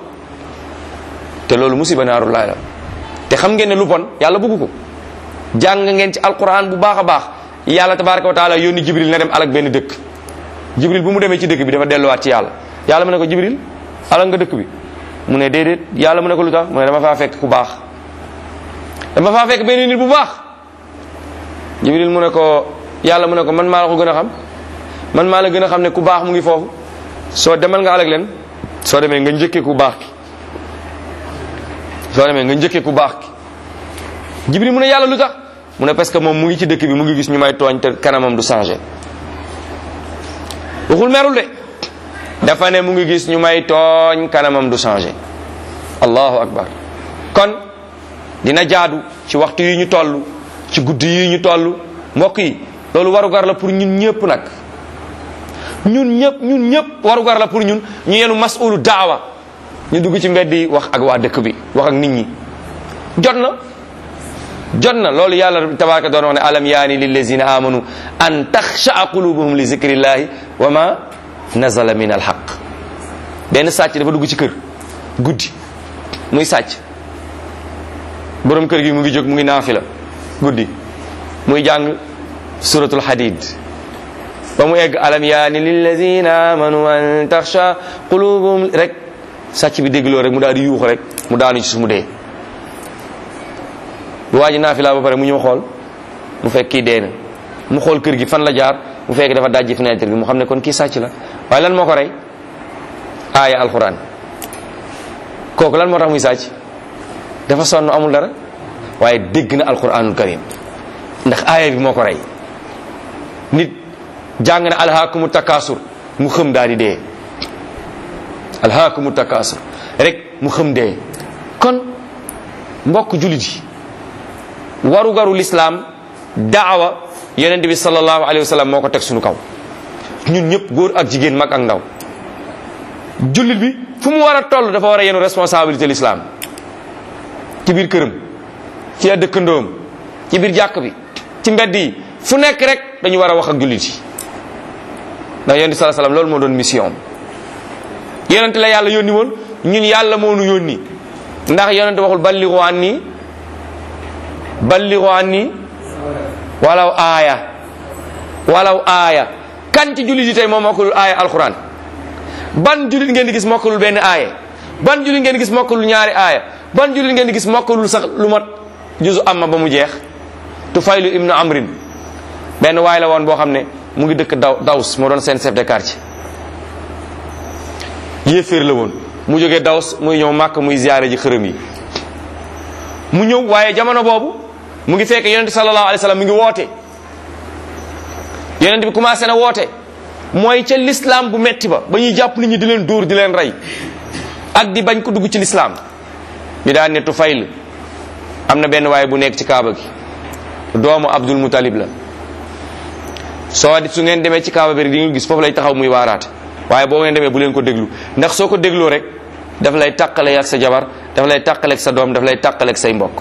te loolu musiba naaru laay la te xam ngeen ne lu bon yàlla bëgg ko jàng ngeen ci alquran bu baax a baax yàlla tabaraka wa taala yónni jibril na dem alak benn dëkk jibril bu mu demee ci dëkk bi dafa delluwaat ci yàlla yàlla mu ne ko jibril alak nga dëkk bi mu ne déedéet yàlla mu ne ko lu tax mu ne dama faa fekk ku baax dama faa fekk benn nit bu baax jibril mu ne ko yàlla mu ne ko man maa la ko gën a xam man maa la gën a xam ne ku baax mu ngi foofu soo demal nga alak leen soo demee nga njëkkee ku baax ki soo demee nga njëkkee ku baax ki jibril mu ne yàlla lu tax mu ne parce que moom mu ngi ci dëkk bi mu ngi gis ñu may tooñ te kanamam du changé waxul merul de dafa ne mu ngi gis ñu may tooñ kanamam du changé allahu akbar kon dina jaadu ci waxtu yi ñu toll ci guddi yi ñu toll mbokk yi loolu warugar la pour ñun ñëpp nag ñun ñëpp ñun ñëpp warugar la pour ñun ñu yenu mas'ulu daawa ñu dugg ci mbedd yi wax ak waa dëkk bi wax ak nit ñi jot na jot na loolu yàlla tabaraka doon wax ne alam yaani lillazina amanu an taxsha'a qulubuhum li zikrillahi wa ma nazala min alhaq benn sàcc dafa dugg ci kër guddi muy sàcc borom kër gi mu ngi jóg mu ngi naafila guddi muy jàng suratul hadid ba mu egg alam yaani lillazina amanu an taxsha qulubuhum rek sàcc bi déggloo rek mu daal di yuux rek mu daanu ci su mu dee bu waa ji naafila ba pare mu ñëw xool mu fekk kii dee na mu xool kër gi fan la jaar mu fekk dafa dajji fenêtre bi mu xam ne kon kii sàcc la waaye lan moo ko rey aaya alquran kooku lan moo tax muy sàcc dafa sonn amul dara waaye dégg na alquranul karim ndax aaya bi moo ko rey nit jàng na alhaakumu takasur mu xëm daal di dee alhaakumu takasur rek mu xëm dee kon mbokk julit yi waru garu l'islam daawa yonent bi sallallahu alayhi wa sallam moo ko teg suñu kaw ñun ñëpp góor ak jigéen mag ak ndaw jullit bi fu mu war a toll dafa war a yenu responsabilité l'islam ci biir këram ci ay dëkkandoom ci biir jàkk bi ci mbedd yi fu nekk rek dañu war a wax ak jullit yi ndax yonent bi sallallahu alayhi wa sallam loolu moo doon mission yonent la yàlla yónni woon ñun yàlla moo nu yónni ndax yonent waxul ballighu anni ballighu anni walaw aaya walaw aaya kan ci jullit yi tey moom mokkalul aaya alquran ban jullit ngeen di gis mokkalul benn aaya ban jullit ngeen di gis mokkalul ñaari aaya ban jullit ngeen di gis mokkalul sax lu mat juzu amma ba mu jeex Tufaylu ibnu Amrin benn waay la woon boo xam ne mu ngi dëkk daw Daws moo doon seen chef de quartier yéeféer la woon mu jógee Daws muy ñëw Màkk muy ziyaare ji xërëm yi mu ñëw waaye jamono boobu mu ngi fekk yonent sallallahu alayhi wa sallam mi ngi woote yonent bi commencé na woote mooy ca l'islam bu metti ba ba ñuy jàpp nit ñi di leen dóor di leen rey ak di bañ ko dugg ci l'islam ñu daan ne Tufayl am na benn waaye bu nekk ci kaaba gi doomu Abdul Muttalib la soo di su ngeen demee ci kaaba bi di nga gis foofu lay taxaw muy waaraate waaye boo ngeen demee bu leen ko déglu ndax soo ko dégloo rek daf lay tàqale ak sa jabar daf lay tàqale ak sa doom daf lay tàqale ak say mbokk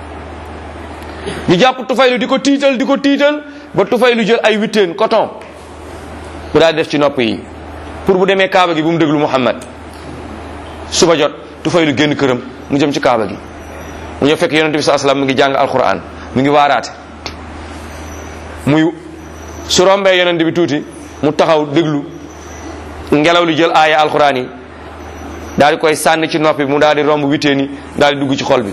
ñu jàpp Tufaylu di ko tiital di ko tiital ba Tufaylu jël ay witteen coton bu daal def ci nopp yi pour bu demee kaaba gi bu mu déglu Muhammad suba jot Tufaylu génn këram mu jëm ci kaaba gi mu ñëw fekk yonent bi sallallahu alayhi wasallam mu ngi jàng alquran mu ngi waaraate muy su rombee yonent bi tuuti mu taxaw déglu ngelaw li jël aaya alquran yi daal di koy sànni ci noppi mu daal di romb witteen yi daal di dugg ci xol bi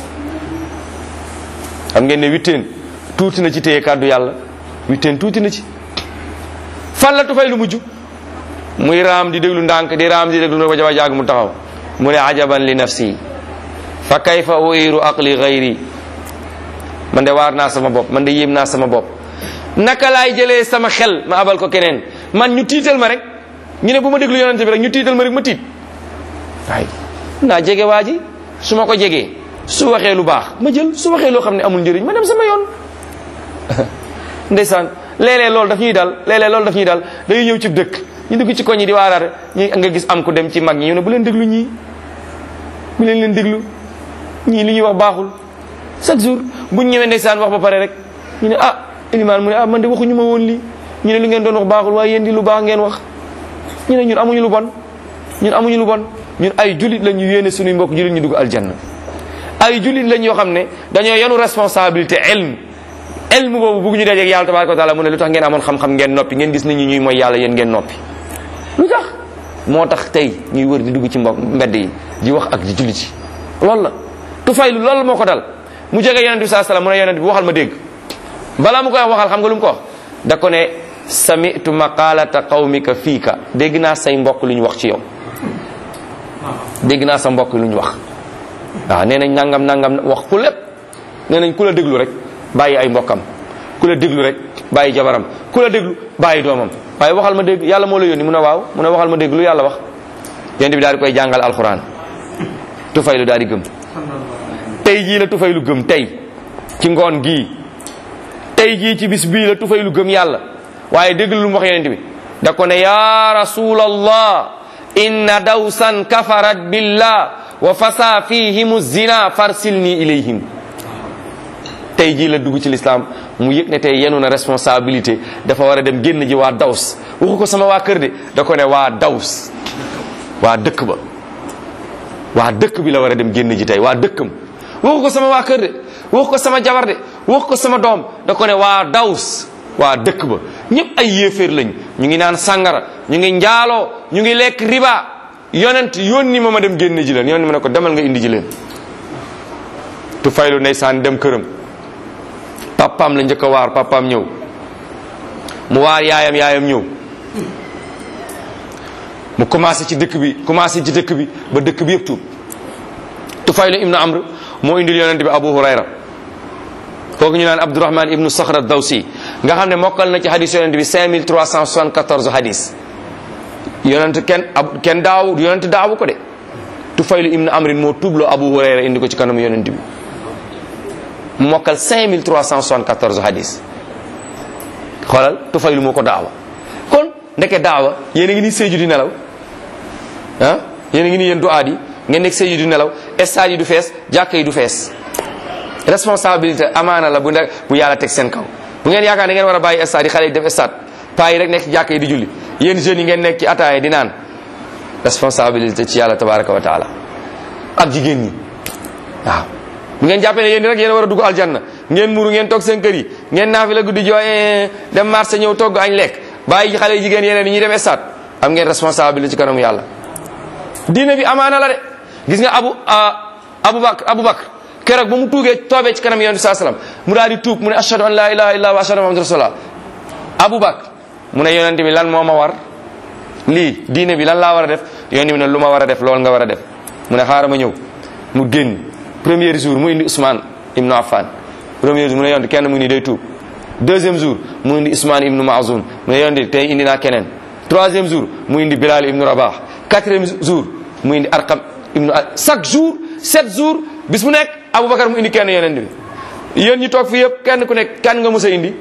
xam ngeen ne witteen tuuti na ci téye kàddu yàlla witteen tuuti na ci fan la Tufaylu mujj muy raam di déglu ndànk di raam di déglu ba jaba jaag mu taxaw mu ne ajaban li nafsi fa kayfa uiru aqli ghayri man de waar naa sama bopp man de yéem naa sama bopp naka laay jëlee sama xel ma abal ko keneen man ñu tiital ma rek ñu ne bu ma déglu yonente bi rek ñu tiital ma rek ma tiit waaye naa jege waa ji su ma ko jegee su waxee lu baax ma jël su waxee loo xam ne amul njëriñ ma dem sama yoon ndeysaan léeg-léeg loolu daf ñuy dal léeg-léeg loolu daf ñuy dal dañuy ñëw ci dëkk ñu dugg ci koñ yi di waaraate ñi nga gis am ku dem ci mag ñi ñu ne bu leen déglu ñii bu leen leen déglu ñii li ñuy wax baaxul chaque jour buñ ñëwee ndeysaan wax ba pare rek ñu ne ah ilimaan mu ne ah man de waxuñu ma woon lii ñu ne lu ngeen doon wax baaxul waaye yéen di lu baax ngeen wax ñu ne ñun amuñu lu bon ñun amuñu lu bon ñun ay julit la ñu yéene suñuy mbokk julit ñu dugg aljanna ay julit lañ yoo xam ne dañoo yanu responsabilité ilm ilm boobu bëgg ñu dajeeg yàlla tabaraka wa taala mu ne lu tax ngeen amoon xam-xam ngeen noppi ngeen gis nit ñi ñuy mooy yàlla yéen ngeen noppi lu tax moo tax tey ñuy wër di dugg ci mbokk mbedd yi di wax ak di julli ci loolu la Tufaylu loolu moo ko dal mu jege yonent bi saa salaam mu ne yonent bi waxal ma dégg balaa mu koy wax waxal xam nga lu mu ko wax da ko ne sami'tu maqalata qawmika fiika dégg naa say mbokk lu ñu wax ci yow dégg naa sa mbokk lu ñu wax waaw nee nañ nangam nangam wax ku lépp nee nañ ku la déglu rek bàyyi ay mbokkam ku la déglu rek bàyyi jabaram ku la déglu bàyyi doomam waaye waxal ma dégg yàlla moo la yónni mu ne waaw mu ne waxal ma dégg lu yàlla wax yonent bi daal di koy jàngal alquran Tufaylu daal di gëm tey jii la Tufaylu gëm tey ci ngoon gii tey jii ci bis bii la Tufaylu gëm yàlla waaye dégg lu mu wax yonent bi da ko ne ya rasulallah inna dawsan kafarat billah wa fasa fihim zina farsilni ilayhim tey jii la dugg ci l'islam mu yëg ne tey yenu na responsabilité dafa war a dem génn ji waa daws waxu ko sama waa kër de da ko ne waa daws waa dëkk ba waa dëkk bi la war a dem génn ji tey waa dëkkam waxu ko sama waa kër de waxu ko sama jabar de waxu ko sama doom da ko ne waa daws waa dëkk ba ñëpp ay yéeféer lañ ñu ngi naan sàngara ñu ngi njaaloo ñu ngi lekk riba yonent yónni ma ma dem génn ji leen yónni ma ne ko demal nga indi ji leen Tufaylu ndeysaan dem këram papaam la njëkk a waar papaam ñëw mu waar yaayam yaayam ñëw mu commencé ci dëkk bi commencé ci dëkk bi ba dëkk bi yëpp tuub Tufaylu ibnu Amr moo indil yonent bi Abu Hurayra kooku ñu naan Abdurrahman ibnu Sakhra Dawsi nga xam ne mokkal na ci hadis yonent bi cinq mille trois cent soixante-quatorze hadis yonent kenn ab kenn daaw yonent daawu ko de Tufaylu ibnu Amrin moo tuubloo Abu Hurayra indi ko ci kanam yonent bi mu mokkal cinq mille trois cent soixante-quatorze hadis xoolal Tufaylu moo ko daawa kon ndeke daawa yéen a ngi nii séeju di nelaw ah yéen a ngi nii yéen du aad yi ngeen nekk séeju di nelaw stade yi du fees jàkka yi du fees responsabilité amaana la bu ne bu yàlla teg seen kaw bu ngeen yaakaar ne ngeen war a bàyyi stade yi xale yi def stade paa yi rek nekk ci jàkka yi di julli yéen jeunes yi ngeen nekk ci ataaya di naan responsabilité ci yàlla tabaraka wa taala ak jigéen ñi waaw bu ngeen jàppee ne yéen rek yéen a war a dugg aljanna ngeen muru ngeen toog seen kër yi ngeen naafi la guddi jooy dem marché ñëw togg añ lekk bàyyi xale yi jigéen yeneen yi ñuy dem stade am ngeen responsabilité ci kanamu yàlla diine bi amaana la de gis nga abu abu bakr abu bakr keroog ba mu tuugee toobee ci kanam yonent bi sallallahu alayhi wasallam mu daal di tuub mu ne ashhadu an la ilaha illa wa ashhadu anna muhammadan rasulullah abu bakr mu ne yonent bi lan moo ma war lii diine bi lan laa war a def yonent bi ne lu ma war a def loolu nga war a def mu ne xaaral ma ñëw mu génn premier jour mu indi Ousmane ibnu Affan premier jour mu ne yonent kenn mu ngi nii day tuub deuxième jour mu indi Ousmane ibnu Maazun mu ne yonent tey indi naa keneen troisième jour mu indi Bilal ibnu Rabah quatrième jour mu indi Arqam ibnu chaque jour sept jours bis mu nekk Aboubacar mu indi kenn yonent bi yéen ñi toog fi yëpp kenn ku nekk kan nga mës a indi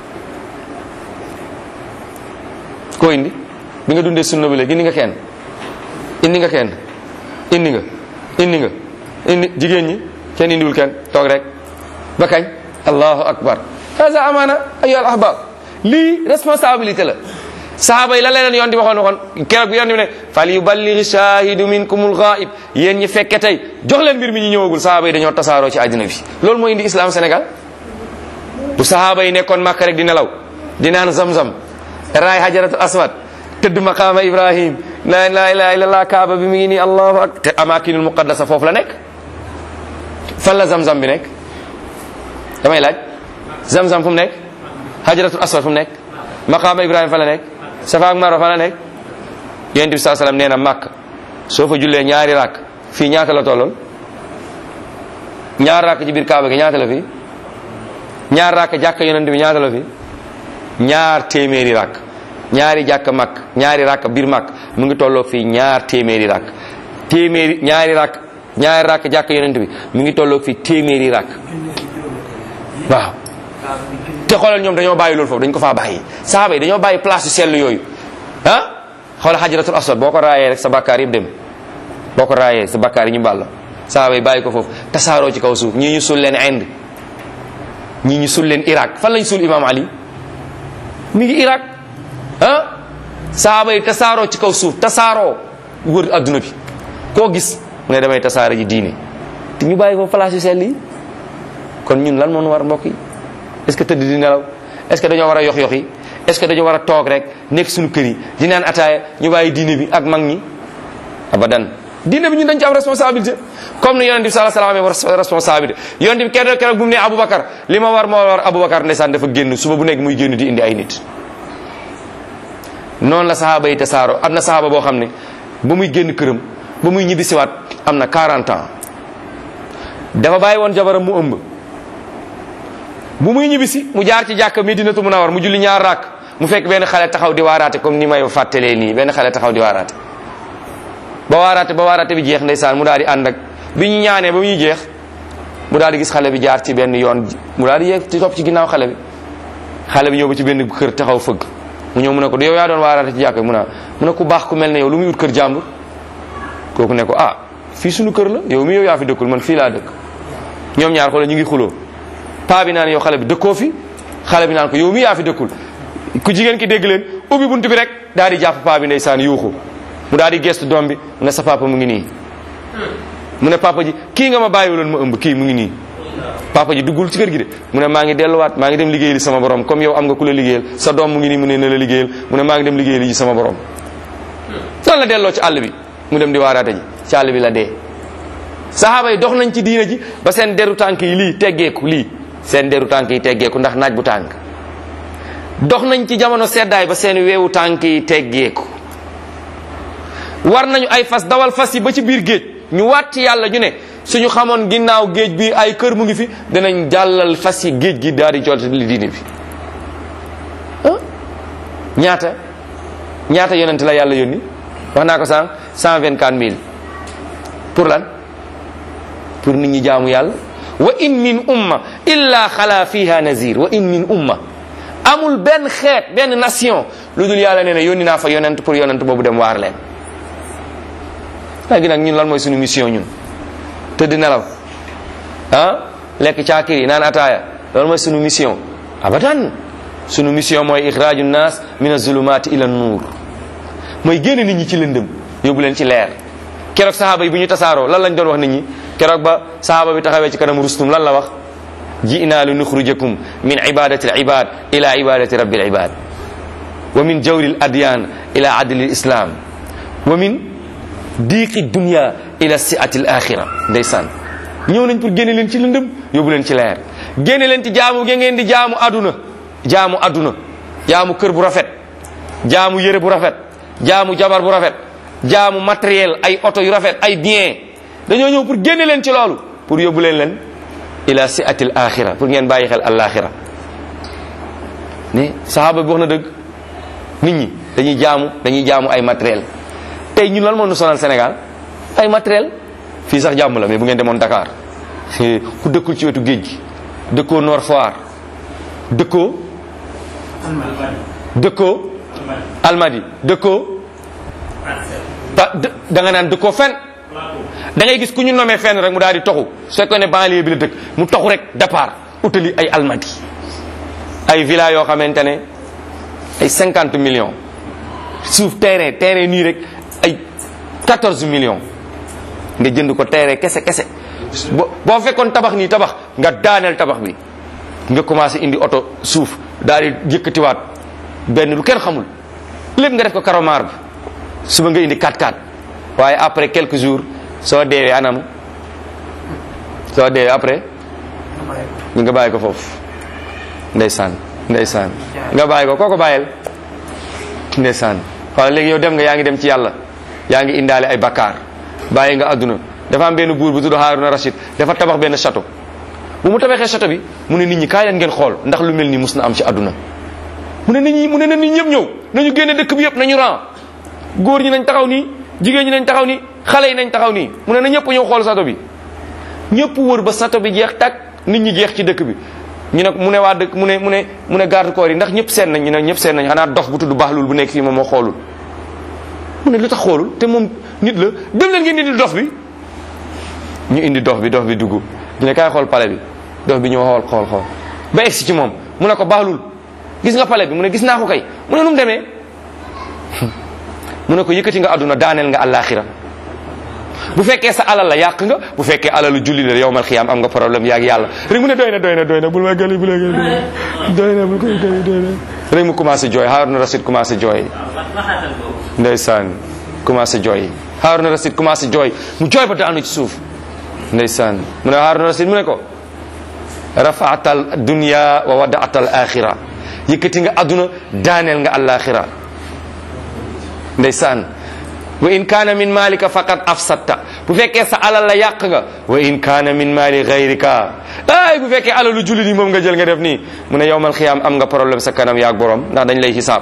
koo indi bi nga dundee sunna bi léegi indi nga kenn indi nga kenn indi nga indi nga indi jigéen ñi kenn indiwul kenn toog rek ba kañ allahu akbar hasa amana ayyuha al ahbab lii responsabilité la sahaaba yi la leen yoon di waxoon waxoon keroog bi yoon di ne fal yuballigh shahidu minkumul ghaib yéen ñi fekke tey jox leen mbir mi ñu ñëwagul sahaaba yi dañoo tasaaroo ci àddina bi loolu mooy indi islam Sénégal bu sahaaba yi nekkoon Makka rek di nelaw di naan zam-zam raay hajaratul aswad tëdd maqaama Ibrahim la ilaha illallah kaaba bi mi ngi nii allahu akbar te amakinul muqaddasa foofu la nekk fan la zam-zam bi nekk damay laaj zam-zam fu mu nekk hajaratul aswad fu mu nekk maqaama Ibrahim fa la nekk Safa ak Marwa fa la nekk yonent bi saa salaam nee na Makka soo fa jullee ñaari rakk fii ñaata la tolloon ñaar rakk ci biir kaaba gi ñaata la fi ñaar rakk jàkka yonent bi ñaata la fi ñaar téeméeri rakk ñaari jàkka Makka ñaari rakk biir Makka mu ngi tolloo fii ñaar téeméeri rakk téeméeri ñaari rakk ñaari rakk jàkka yonent bi mu ngi tolloo fii téeméeri rakk waaw te xoolal ñoom dañoo bàyyi loolu foofu dañ ko faa bàyyi sahaaba yi dañoo bàyyi place yu sell yooyu ah xoolal hajratul aswad boo ko raayee rek sa bakkaar yëpp dem boo ko raayee sa bakkaar yi ñu bàll sahaaba yi bàyyi ko foofu tasaaroo ci kaw suuf ñii ñu sul leen Inde ñii ñu sul leen Irak fan lañ sul imam Ali mi ngi Irak ah sahaaba yi tasaaroo ci kaw suuf tasaaroo wër adduna bi koo gis mu ne damay tasaare ji diine te ñu bàyyi foofu place yu sell yi kon ñun lan moo war mbokk yi est-ce que tëdd di nelaw est-ce que dañoo war a yox yox yi est-ce que dañoo war a toog rek nekk suñu kër yi di naan ataaya ñu bàyyi diine bi ak mag ñi abadan diine bi ñun dañ ci am responsabilité comme ni yonent bi sallallahu alayhi wa sallam amee responsabilité yonent bi keroog keroog bu mu ne Aboubacar li ma war moo war Aboubacar ndeysaan dafa génn suba bu nekk muy génn di indi ay nit noonu la sahaaba yi tasaaroo am na sahaaba boo xam ne ba muy génn këram ba muy ñibbisiwaat am na quarante ans dafa bàyyi woon jabaram mu ëmb bu muy ñibbisi mu jaar ci jàkka Medinatu Munawwar mu julli ñaar raak mu fekk benn xale taxaw di waaraate comme ni may fàttalee nii benn xale taxaw di waaraate ba waaraate ba waaraate bi jeex ndeysaan mu daal di ànd ak bi ñu ñaanee ba muy jeex mu daal di gis xale bi jaar ci benn yoon mu daal di yeeg ci topp ci ginnaaw xale bi xale bi ñëw ba ci benn kër taxaw fëgg mu ñëw mu ne ko yow yaa doon waaraate ci jàkka mu ne mu ne ku baax ku mel ne yow lu muy ut kër jàmbur kooku ne ko ah fii suñu kër la yow mi yow yaa fi dëkkul man fii laa dëkk ñoom ñaar xoolal ñu ngi xuloo paa bi naan yow xale bi dëkkoo fi xale bi naan ko yow mi yaa fi dëkkul ku jigéen ki dégg leen ubbi buntu bi rek daal di jàpp paa bi ndeysaan yuuxu mu daal di gestu doom bi mu ne sa papa mu ngi nii mu ne papa ji kii nga ma bàyyiwuloon ma ëmb kii mu ngi nii papa ji duggul ci kër gi de mu ne maa ngi delluwaat maa ngi dem liggéeyali sama borom comme yow am nga ku la liggéeyal sa doom mu ngi nii mu ne na la liggéeyal mu ne maa ngi dem liggéeyali ji sama borom lan la delloo ci àll bi mu dem di waaraate ji ci àll bi la dee sahaaba yi dox nañ ci diina ji ba seen deru tànk yi lii teggeeku lii seen deru tànk yi teggeeku ndax naaj bu tànk dox nañ ci jamono seddaay ba seen weewu tànk yi teggeeku war nañu ay fas dawal fas yi ba ci biir géej ñu waat ci yàlla ñu ne suñu xamoon ginnaaw géej bi ay kër mu ngi fi danañ jàllal fas yi géej gi daal di jot li diine bi ah ñaata ñaata yonent la yàlla yónni wax naa ko sànq cent vingt quatre mille pour lan pour nit ñi jaamu yàlla wa in min umma illa xala fiha nazir wa in min umma amul benn xeet benn nation lu dul yàlla nee na yónni naa fa yonent pour yonent boobu dem waar leen léegi nag ñun lan mooy suñu mission ñun tëdd nelaw ah lekk caakir yi naan ataaya loolu mooy suñu mission abadan suñu mission mooy ixraaju nnaas min azulumati ila nuur mooy génne nit ñi ci lëndëm yóbbu leen ci leer keroog sahaaba yi bu ñu tasaaroo lan lañ doon wax nit ñi keroog ba sahaaba bi taxawee ci kanam rustum lan la wax ji'na li nuxrijakum min ibadati al ibad ila ibadati rabbil ibad wa min jawri al adyan ila adli al islam wa min diiqi dunya ila si'ati al axira ndeysaan ñëw nañ pour génne leen ci lëndëm yóbbu leen ci leer génne leen ci jaamu ge ngeen di jaamu aduna jaamu aduna jaamu kër bu rafet jaamu yére bu rafet jaamu jabar bu rafet jaamu matériel, ay oto yu rafet, ay bien dañoo ñëw pour génne leen ci loolu pour yóbbu leen leen ila siatil axira pour ngeen bàyyi xel alaxira ne sahaaba bi wax na dëgg. nit ñi dañuy jaamu dañuy jaamu ay matériel tey ñun lan moo nu sonal Sénégal ay matériel fii sax jàmm la mais bu ngeen demoon Dakar ku dëkkul ci wetu géej gi dëkkoo Nord Foire dëkkoo dëkkoo Almadi dëkkoo da da nga naan dëkkoo fen da ngay gis ku ñu nomee fenn rek mu daal di toxu su fekkoon ne banlieue bi la dëkk mu toxu rek départ utali ay Almadi ay villa yoo xamante ne ay cinquante millions suuf terrain terrain nii rek ay quatorze millions nga jënd ko terrain kese kese bo boo fekkoon tabax nii tabax nga daaneel tabax bi nga commencé indi oto suuf daal di yëkkatiwaat benn lu kenn xamul lépp nga def ko karomar bi suba nga indi quatre quatre waaye après quelques jours soo deewee anam soo deewee après nga bàyyi ko foofu ndeysaan ndeysaan nga bàyyi ko kooko bàyyel ndeysaan waaw léegi yow dem nga yaa ngi dem ci yàlla yaa ngi indaale ay bakkaar bàyyi nga àdduna dafa am benn buur bu tudd Haruna Rashid dafa tabax benn château bu mu tabaxee château bi mu ne nit ñi kaay leen ngeen xool ndax lu mel nii mus na am ci àdduna mu ne nit ñi mu ne na nit ñëpp ñëw nañu génne dëkk bi yëpp nañu ran góor ñi nañ taxaw nii jigéen ñi nañ taxaw nii xale yi nañ taxaw nii mu ne na ñëpp ñëw xool château bi ñëpp wër ba château bi jeex tak nit ñi jeex ci dëkk bi ñu ne mu ne waa dëkk mu ne mu ne mu ne garde corps yi ndax ñëpp seen nañ ñu ne ñëpp seen nañ xanaa dox bu tudd baaxlul bu nekk fii moom moo xoolul mu ne lu tax xoolul te moom nit la dem leen ngeen indi dox bi ñu indi dox bi dox bi dugg ñu ne kaay xool palais bi dox bi ñëw xool xool xool ba egsi ci moom mu ne ko baaxlul gis nga palais bi mu ne gis naa ko kay mu ne nu mu demee mu ne ko yëkkati nga àdduna daaneel nga àllaaxira bu fekkee sa alal la yàq nga bu fekkee alalu julli la yowmal xiyaam am nga problème yaa ngi yàlla rek mu ne doy na doy na doy na bul ma gëli bul ma gëli doy na bul koy gëli doy na rek mu commencé jooy Haruna Rashid commencé jooy ndeysaan commencé jooy Haruna Rashid commencé jooy mu jooy ba daanu ci suuf ndeysaan mu ne Haruna Rashid mu ne ko rafaatal dunya wa wadaatal axira yëkkati nga àdduna daaneel nga àllaaxira ndeysaan wa in kaana min malika faqad afsatta bu fekkee sa alal la yàq nga wa in kaana min mali gayrika ay bu fekkee alalu jullit yi moom nga jël nga def nii mu ne yowmal xiyaam am nga problème sa kanam yaag borom ndax dañ lay xisaab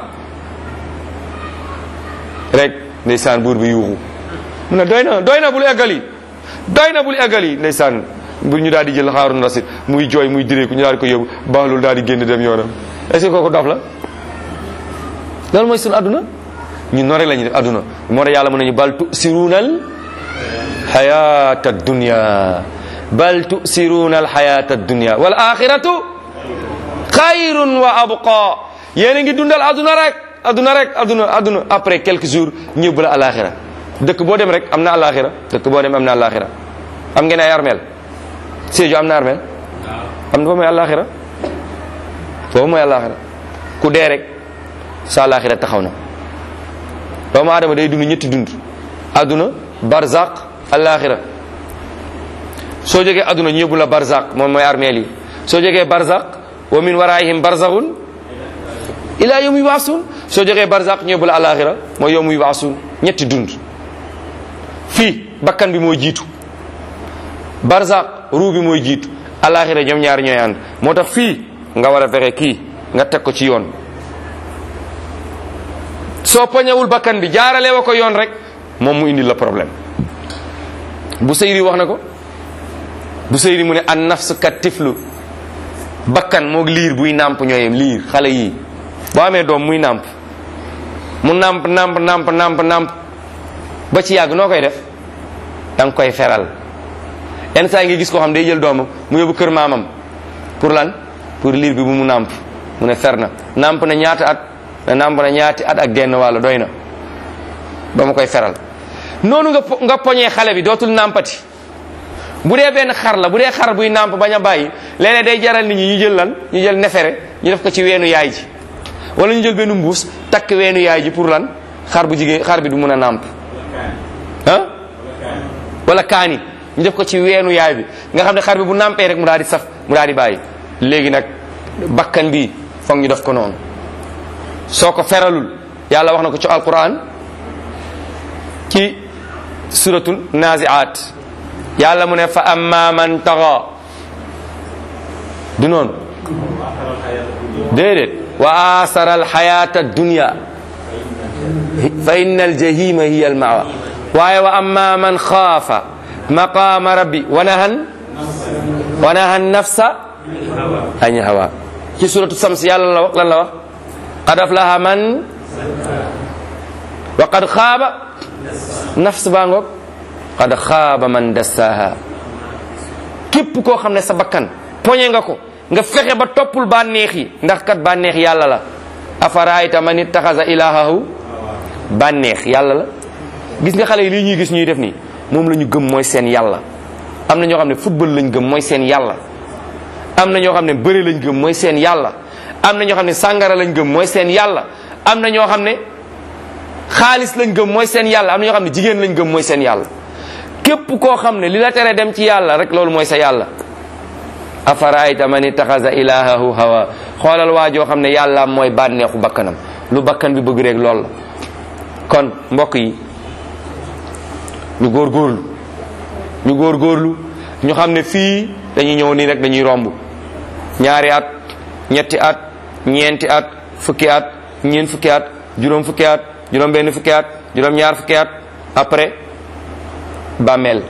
rek ndeysaan buur bi yuuxu mu ne doy na doy na bul eggali doy na bul eggali ndeysaan bu ñu daal di jël Harun Rashid muy jooy muy direeku ñu daal di ko yóbbu baaxlul daal di génn dem yoonam est-ce que kooku dof la loolu mooy sunu adduna ñun noonu rek la ñuy def adduna moo tax yàlla mën nañu bal tusiruuna al xayata dunya bal tusiruuna al xayata dunya wal axiratu xayrun wa abqa yéen a ngi dundal adduna rek adduna rek adduna adduna après quelques jours ñëbb la alaxira dëkk boo dem rek am na alaxira dëkk boo dem am na alaxira am ngeen ay armeel Sédhiou am na armeel am na foofu mooy alaxira foofu mooy alaxira ku dee rek sa alaxira taxaw na doomu aadama day dund ñetti dund adduna barzaq alaxira soo jógee adduna ñu yóbbu la barzaq moom mooy armeel yi soo jógee barzaq wa min waraihim barzakhun ila yawmi yub'asun soo jógee barzaq ñu yóbbu la alaxira mooy yawmi yub'asun ñetti dund fii bakkan bi mooy jiitu barzaq ruu bi mooy jiitu alaxira ñoom ñaar ñooy ànd moo tax fii nga war a fexe kii nga teg ko ci yoon soo poñewul bakkan bi jaarale wa ko yoon rek moom mu indi la problème bu seyri wax na ko bu seyri mu ne an nafs kat tiflu bakkan moog liir buy nàmp ñooyem liir xale yii boo amee doom muy nàmp mu nàmp nàmp nàmp nàmp nàmp ba ci yàgg noo koy def da nga koy feral yenn saa ngi gis koo xam day jël doomam mu yóbbu kër maamam pour lan pour liir bi bu mu nàmp mu ne fer na nàmp na ñaata at na nàmp na ñaati at ak genn wàll doy na ba ma koy feral noonu nga nga poñee xale bi dootul nàmpati bu dee benn xar la bu dee xar buy nàmp bañ a bàyyi léeg-léeg day jaral nit ñi ñu jël lan ñu jël nefere ñu def ko ci weenu yaay ji wala ñu jël benn mbuus takk weenu yaay ji pour lan xar bu jigéen xar bi du mun a nàmp ah wala kaani ñu def ko ci weenu yaay bi nga xam ne xar bi bu nàmpee rek mu daal di saf mu daal di bàyyi léegi nag bakkan bi foog ñu def ko noonu soo ko feralul yàlla wax na ko ci alquran ci suratul naziat yàlla mu ne fa amma man taxa du noonu déedéet wa asara alxayata dunya fa inna aljahima hiya almawa waaye wa amma man xaafa maqama rabbi wa nahan wa nahan nafsa an hawa ci suratu sams yàlla la wax lan la wax qad aflaha man wa qad xaaba nafs baa ngoog qad xaaba man dassaha képp koo xam ne sa bakkan poñe nga ko nga fexe ba toppul bànneex yi ndax kat bànneex yàlla la afaraayta man ittaxasa ilahahu bànneex yàlla la gis nga xale yi lii ñuy gis ñuy def nii moom la ñu gëm mooy seen yàlla am na ñoo xam ne football lañ gëm mooy seen yàlla am na ñoo xam ne bëre lañ gëm mooy seen yàlla am na ñoo xam ne sàngara lañ gëm mooy seen yàlla am na ñoo xam ne xaalis lañ gëm mooy seen yàlla am na ñoo xam ne jigéen lañ gëm mooy seen yàlla képp koo xam ne li la tere dem ci yàlla rek loolu mooy sa yàlla afaraayta man ittaxasa ilahahu hawa xoolal waa joo xam ne yàlla mooy bànneexu bakkanam lu bakkan bi bëgg rek lool la kon mbokk yi ñu góorgóorlu ñu góorgóorlu ñu xam ne fii dañuy ñëw nii rek dañuy romb ñaari at ñetti at ñeenti at fukki at ñeent fukki at juróom fukki at juróom benn fukki at juróom ñaar fukki at après bàmmeel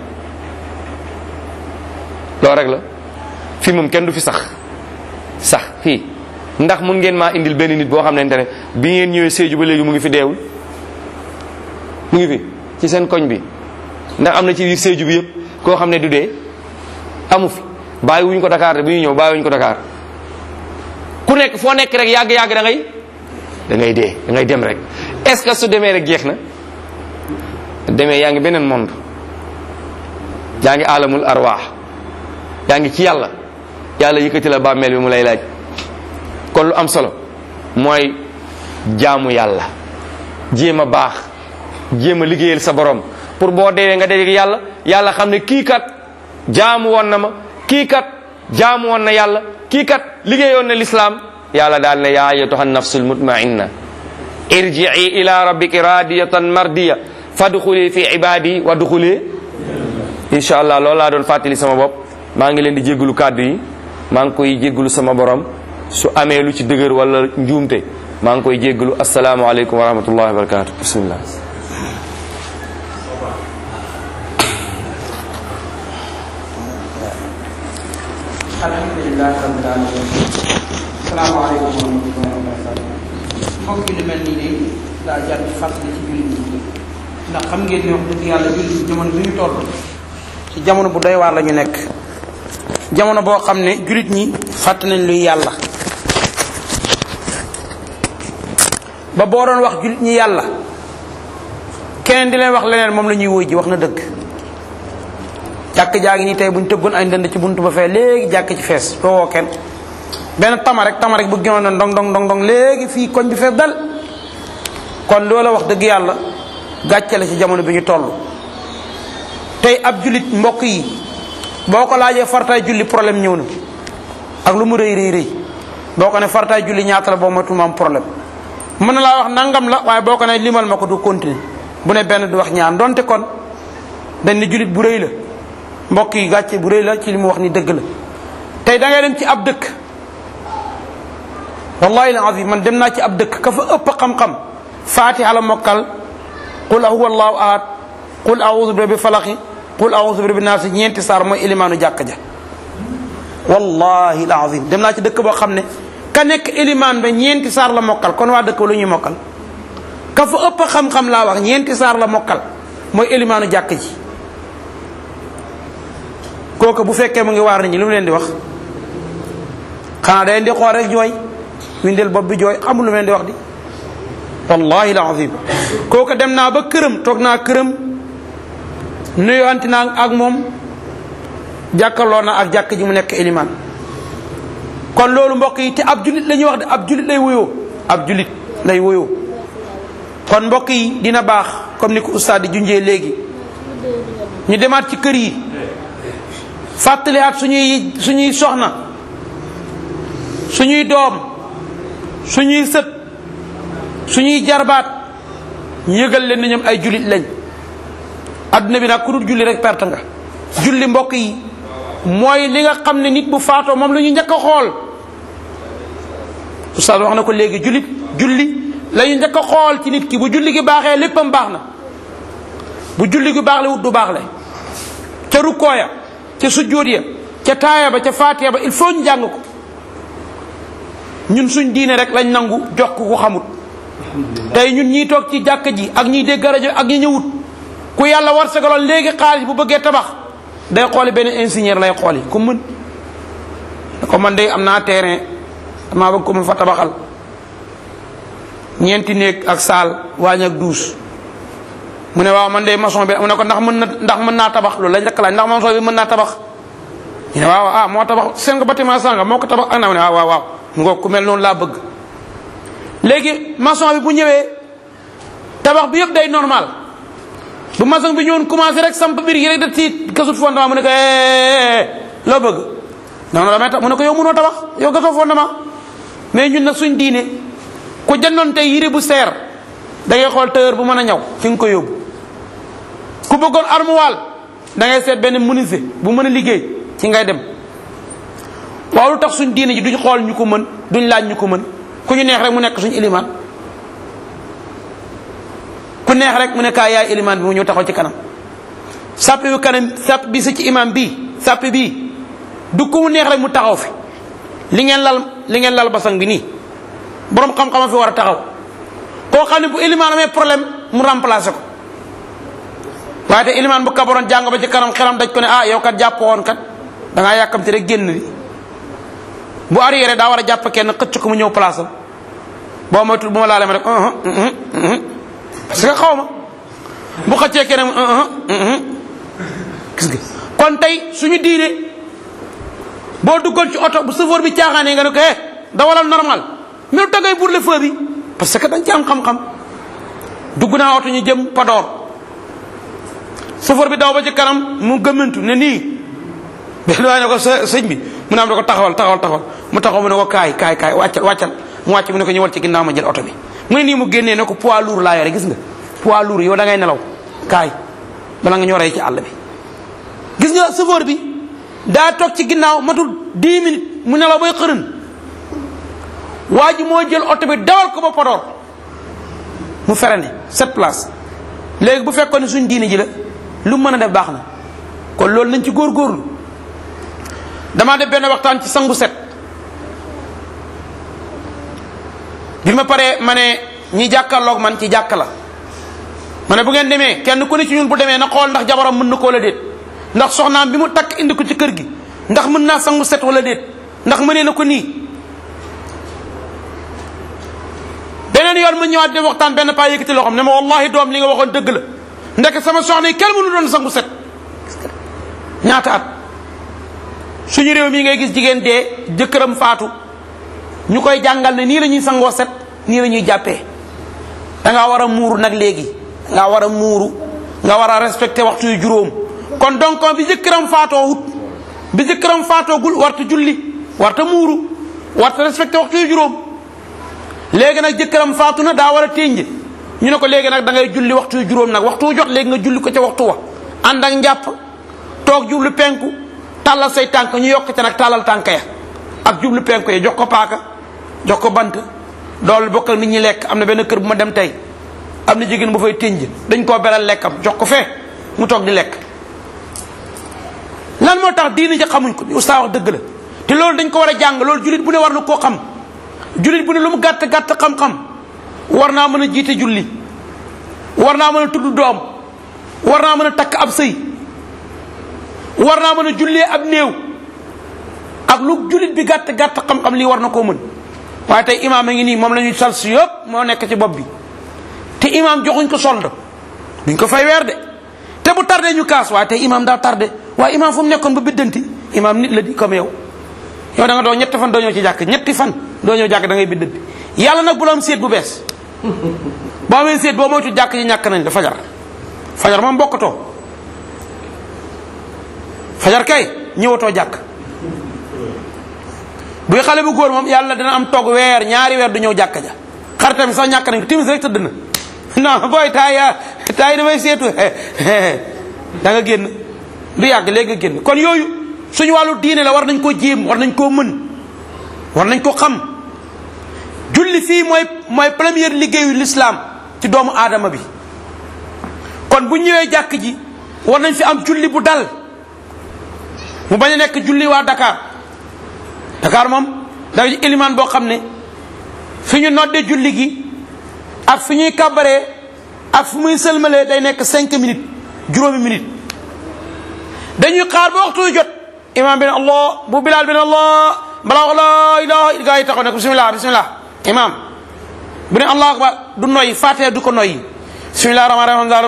loolu rek la fii moom kenn du fi sax sax fii ndax mun ngeen maa indil benn nit boo xam ne ne bi ngeen ñëwee Sédhiou ba léegi mu ngi fi deewul mu ngi fi ci seen koñ bi ndax am na ci biir Sédhiou bi yëpp koo xam ne du dee amu fi bàyyi wuñ ko Dakar de bi ñuy ñëw bàyyi wuñ ko Dakar ku nekk foo nekk rek yàgg-yàgg da ngay da ngay dee da ngay dem rek est-ce que su demee rek jeex na demee yaa ngi beneen monde yaa ngi alamul arwaax yaa ngi ci yàlla yàlla yëkkati la bàmmeel bi mu lay laaj kon lu am solo mooy jaamu yàlla jéem a baax jéem a liggéeyal sa borom pour boo deewee nga dee yàlla yàlla xam ne kii kat jaamu woon na ma kii kat jaamu woon na yàlla kii kat liggéeyoon na lislaam yàlla daal ne yaa ayyatuha nafsul mutmainna irji'i ila rabbiki radiyatan mardiya fadxuli fi ibadi wa duxuli insha allah loolu laa doon fàttali sama bopp maa ngi leen di jéggalu kàddu yi maa ngi koy jéggalu sama borom su amee lu ci dëgër wala njuumte maa ngi koy jéggalu assalaamu aleykum wa rahmatullahi wa barakatuh bismillah alhamdulilah rabbil alamin salaamaaleykum wa rahmatullahi wa barakatuh mbokk yi lu mel nii de daa jar ci fàttali ci jullit ñi ndax xam ngeen ne wax dëgg yàlla jullit ci jamono bi ñu toll ci jamono bu doy waar la ñu nekk jamono boo xam ne jullit ñi fàtt nañ luy yàlla ba boo doon wax jullit ñi yàlla keneen di leen wax leneen moom la ñuy wóy ji wax na dëgg jàkk jaa ngi nii tey bu ñu tëggoon ay ndënd ci buntu ba fee léegi jàkk ci fees doo woo kenn benn tama rek tama rek bu gënoon na ndong ndong ndong ndong léegi fii koñ bi fees dal kon loola wax dëgg yàlla gàcce la ci jamono bi ñu toll tey ab jullit mbokk yi boo ko laajee fartaay julli problème ñëw na ak lu mu rëy rëy rëy boo ko ne fartaay julli ñaata la boo matul ma am problème mën na laa wax nangam la waaye boo ko ne limal ma ko du continuer bu ne benn du wax ñaar donte kon dañ ne jullit bu rëy la mbokk yi gàcce bu rëy la ci li mu wax ni dëgg la tey da ngay dem ci ab dëkk wallahi alazim man dem naa ci ab dëkk ka fa ëpp xam-xam fatiha la mokkal qul huwa allahu ahad qul a'udhu bi rabbil falaq qul a'udhu bi rabbin nas ñeenti saar mooy élimaanu jàkk ja wallahi alazim dem naa ci dëkk boo xam ne ka nekk élimaan ba ñeenti saar la mokkal kon waa dëkk ba lu ñuy mokkal ka fa ëpp xam-xam laa wax ñeenti saar la mokkal mooy élimaanu jàkk ji kooku bu fekkee mu ngi waar nit ñi lu mu leen di wax xanaa da leen di xool rek jooy windeel bopp bi jooy xamul lu mu leen di wax di wallahi alazim kooku dem naa ba këram toog naa këram nuyoonti naa ak moom jàkkaloo na ak jàkk ji mu nekk élimaan kon loolu mbokk yi te ab julit la ñuy wax de ab julit lay woyoo ab julit lay woyoo kon mbokk yi dina baax comme ni ko ustaad di junjee léegi ñu demaat ci kër yi fàttaliwaat suñuy suñuy soxna suñuy doom suñuy sët suñuy jarbaat ñu yëgal leen ni ñoom ay julit lañ adduna bi nag ku dul julli rek perte nga. julli mbokk yi mooy li nga xam ne nit bu faatoo moom la ñu njëkk a xool oustaz wax na ko léegi julli julli la ñu njëkk a xool ci nit ki bu julli gi baaxee léppam baax na bu julli gi baax le wut du baax le ca rukkoo ya ca sujjóot ya ca taaya ba ca faatiya ba il faut ñu jàng ko ñun suñ diine rek lañ nangu jox ko ku xamut tey ñun ñiy toog ci jàkka ji ak ñiy dégg rajo ak ñi ñëwut ku yàlla war sagaloon léegi xaalis bu bëggee tabax day xooli benn ingénieur lay xooli ku mën ko man de am naa terrain damaa bëgg ko mu fa tabaxal ñeenti néeg ak saal waañ ak douche mu ne waaw man de maçon bi mu ne ko ndax mën na ndax mën naa tabax loolu lañ njëkk laaj ndax maçon bi mën naa tabax ñu ne waaw ah moo tabax seen nga bâtiment sanga moo ko tabax ak naa mu ne waaw waaw waaw mu ngoog ku mel noonu laa bëgg léegi maçon bi bu ñëwee tabax bi yëpp day normal bu maçon bi ñëwoon commencé rek samp biir yi rek da tiit gasut fondement mu ne ko loo bëgg non non damay tax mu ne ko yow mënoo tabax yow gasoo fondement mais ñun nag suñ diine ku jëndoon tey yére bu seer da ngay xool tailleur bu mën a ñaw fi nga ko yóbbu ku bëggoon armoire da ngay seet benn menuisier bu mën a liggéey ci ngay dem waaw lu tax suñ diine ji duñ xool ñu ko mën duñ laaj ñu ko mën ku ñu neex rek mu nekk suñu ilimaan ku neex rek mu ne kaa yaay ilimaan bi mu ñëw taxaw ci kanam sàpp bi kanam sàpp bi sa ci imaam bii sàpp bii du ko mu neex rek mu taxaw fi li ngeen lal li ngeen lal basang bi nii borom xam-xam fi war a taxaw koo xam ne bu ilimaan amee problème mu remplacer ko waaye te ilimaan bu kabaroon jàng ba ci kanam xelam daj ko ne ah yow kat jàpp woon kat da ngaa yàkkamti rek génn di bu arrière daa war a jàpp kenn xëcc ko mu ñëw place am boo moytul bu ma laalee ma rek parce que xaw ma bu xëccee kenn gis nga kon tey suñu diine boo duggoon ci oto bu chauffeur bi caaxaanee nga ne ko eh dawalal normal mais da ngay burle feu bi parce que dañ ci am xam-xam dugg naa oto ñu jëm Podor chauffeur bi daw ba ci kanam mu gëmmantu ne nii benn waay ne ko sëñ bi mu ne am da ko taxawal taxawal taxawal mu taxaw mu ne ko kaay kaay kaay wàccal wàccal mu wàcc mu ne ko ñëwal ci ginnaaw ma jël oto bi mu ne nii mu génnee ne ko poids lourd laa yore gis nga poids lourd yow da ngay nelaw kaay bala nga ñoree ci àll bi gis nga chauffeur bi daa toog ci ginnaaw matul dix minutes mu nelaw bay xërën waa ji moo jël oto bi dawal ko ba Podor mu freiné sept place léegi bu fekkoon ne suñ diine ji la lu mën a def baax na kon loolu nañ ci góorgóorlu damaa def benn waxtaan ci sangu set bi ma paree ma ne ñi jàkkaarloog man ci jàkka la ma ne bu ngeen demee kenn ku ne ci ñun bu demee na xool ndax jabaram mën na koo la déet ndax soxnaam bi mu takk indi ko ci kër gi ndax mën naa sangu set wala déet ndax mënee na ko nii beneen yoon ma ñëwaat dem waxtaan benn paa yëkkati loo xam ne ma wallahi doom li nga waxoon dëgg la ndek sama soxna yi kenn mënu doon sangu set ñaata at suñu réew mi ngay gis jigéen dee jëkkëram faatu ñu koy jàngal ne nii la ñuy sangoo set nii la ñuy jàppee da ngaa war a muuru nag léegi da ngaa war a muuru nga war a respecté waxtu yu juróom kon donc bi jëkkëram faatoo wut bi jëkkëram faatoo gul warta julli warta muuru warta respecté waxtu yu juróom léegi nag jëkkëram faatu na daa war a ténj ñu ne ko léegi nag da ngay julli waxtu yu juróom nag waxtu wu jot léegi nga julli ko ca waxtu wa ànd ak njàpp toog jublu penku tàllal say tànk ñu yokk ca nag tàllal tànk ya ak jublu penku ya jox ko paaka jox ko bant dool bokk ak nit ñi lekk am na benn kër bu ma dem tey am na jigéen bu fay ténj dañ koo beral lekkam jox ko fee mu toog di lekk lan moo tax diini ja xamuñ ko ustaas wax dëgg la te loolu dañ ko war a jàng loolu jullit bu ne war na koo xam jullit bu ne lu mu gàtt gàtt xam-xam war naa mën a jiite julli war naa mën a tudd doom war naa mën a takk ab sëy war naa mën a jullee ab néew ak lu jullit bi gàtt gàtt xam-xam lii war na koo mën waaye tey imaam a ngi nii moom la ñuy sal si yëpp moo nekk ci bopp bi te imaam joxuñ ko solde duñ ko fay weer de te bu tardé ñu kaas waaye tey imaam daa tardé waaye imaam fu mu nekkoon ba biddanti imaam nit la di comme yow yow da nga doo ñetti fan doo ñëw ci jàkk ñetti fan doo ñëw jàkk da ngay biddanti yàlla nag bu la am seet bu bees boo amee seet boo moytu jàkk ji ñàkk nañ la fajar fajar moom bokkatoo fajar kay ñëwatoo jàkk buy xale bu góor moom yàlla dina am toog weer ñaari weer du ñëw jàkka ja xaritam sax ñàkk nañ ko timis rek tëdd na non booy taay taay damay seetu da nga génn du yàgg léegi nga génn. kon yooyu suñu wàllu diine la war nañ ko jéem war nañ koo mën war nañ ko xam. julli fii mooy mooy première liggéeyu l'islam ci doomu aadama bi kon bu ñëwee jàkk ji war nañ fi am julli bu dal mu bañ a nekk julli waa Dakar Dakar moom dafa ci ilimaan boo xam ne fi ñu nodde julli gi ak fi ñuy kàbbaree ak fu muy sëlmalee day nekk cinq minutes juróomi minutes dañuy xaar ba waxtu jot imaam bi ne allah bu bilaal bi ne allah balaa wax la ilaha gaa yi taxaw ne bismillah bismillah imaam bu ne allahu akbar du noyyi faatee du ko noyyi bismillah rahmaan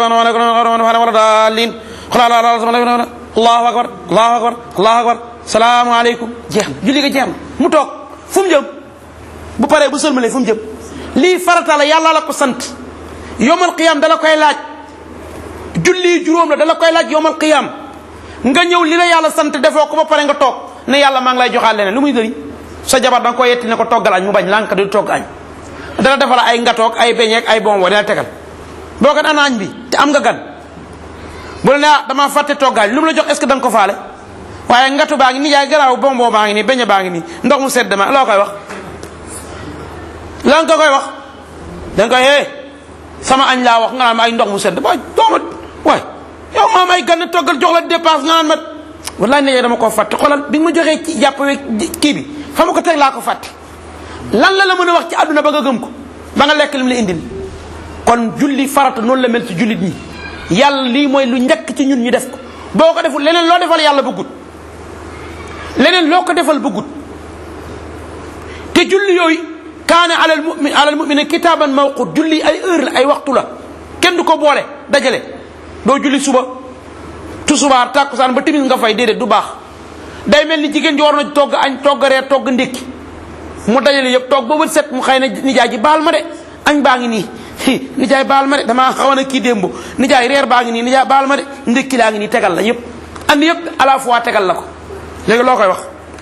rahim allahu akbar allahu akbar allahu akbar salaamu aleykum jeex na julli ga jeex na mu toog fu mu jëm bu paree bu sëlmalee fu mu jëm lii farata la yàlla la ko sant yowmal qiyam dala koy laaj julli juróom la dala koy laaj yowmal qiyam nga ñëw li la yàlla sant defoo ko ba pare nga toog ne yàlla maa ngi lay joxaat leneen lu muy dëriñ sa jabar da nga koy yetti ne ko toggal añ mu bañ lànk du togg añ dana defal ay ngatoog ay beñeeg ay bonbon dina tegal boo kat ana añ bi te am nga gan bu la ne ah damaa fàtte toggaañ lu mu la jox est ce que da nga ko faale waaye ngatu baa ngi nii yaay garaaw bonbon baa ngi nii beñe baa ngi nii ndox mu sedd ma loo koy wax lan nga koy wax da nga koy hee sama añ laa wax nga naan ma ay ndox mu sedd waay dooma waay yow maam ay gan toggal jox la dépense nga naan ma wallaay ne dama koo fàtte xoolal bi nga ma joxee ci jàpp kii bi fa ma ko teg laa ko fàtte lan la la mën a wax ci àdduna ba nga gëm ko ba nga lekk lim la indil kon julli farata noonu la mel ci jullit ñi yàlla lii mooy lu njëkk ci ñun ñu def ko boo ko deful leneen loo defal yàlla bëggut leneen loo ko defal bëggut te julli yooyu kaana alal mu'min alal mu'min kitaaban mawqut julli ay heure la ay waxtu la kenn du ko boole dajale doo julli suba tusubaar tàkkusaan ba timis nga fay déedéet du baax day mel ni jigéen ji war na togg añ togg reer togg ndékki mu dajale yëpp toog ba wët set mu xëy na nijaay ji baal ma de añ baa ngi nii nijaay baal ma de damaa xawoon a kii démb nijaay reer baa ngi nii nijaay baal ma de ndékki laa ngi nii tegal la yëpp andi yëpp à la fois tegal la ko léegi loo koy wax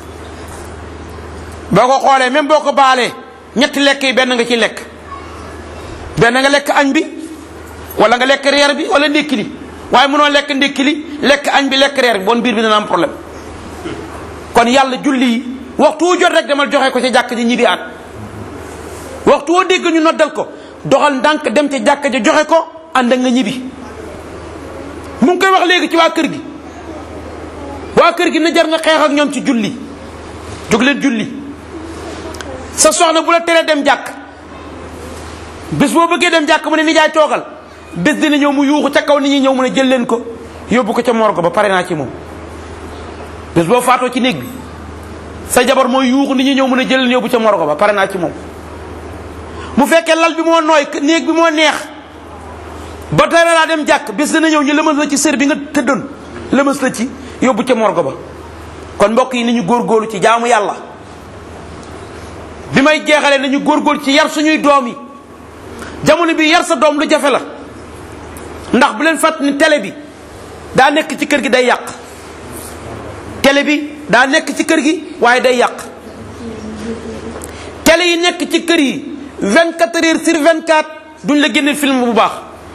boo ko xoolee même boo ko baalee ñetti lekk yi benn nga ci lekk benn nga lekk añ bi wala nga lekk reer bi wala ndékki li waaye mënoo lekk ndékki li lekk añ bi lekk reer bi bon biir bi dana am problème kon yàlla julli yi waxtu wu jot rek demal joxe ko ca jàkk ji ñibbi at waxtu woo dégg ñu noddal ko doxal ndànk dem ca jàkk ja joxe ko ànd ak nga ñibbi mu ngi koy wax léegi ci waa kër gi waa kër gi na jar nga xeex ak ñoom ci julli jóg leen julli sa soxna bu la teree dem jàkk bés boo bëggee dem jàkk mu ne nijaay toogal bés dina ñëw mu yuuxu ca kaw nit ñi ñëw mu ne jël leen ko yóbbu ko ca morgue ba pare naa ci moom bés boo faatoo ci néeg bi sa jabar mooy yuuxu nit ñi ñëw mu ne jël leen yóbbu ca morgue ba pare naa ci moom mu fekkee lal bi moo nooy néeg bi moo neex ba tere laa dem jàkk bés dina ñëw ñu lëmas la ci sër bi nga tëddoon lëmas la ci yóbbu ca morgue ba kon mbokk yi nañu góorgóorlu ci jaamu yàlla bi may jeexalee nañu góorgóorlu ci yar suñuy doom yi jamono bi yar sa doom lu jafe la ndax bu leen fàtt ni télé bi daa nekk ci kër gi day yàq télé bi daa nekk ci kër gi waaye day yàq télé yi nekk ci kër yi vingt-quatre heures sur vingt-quatre duñ la génne film bu baax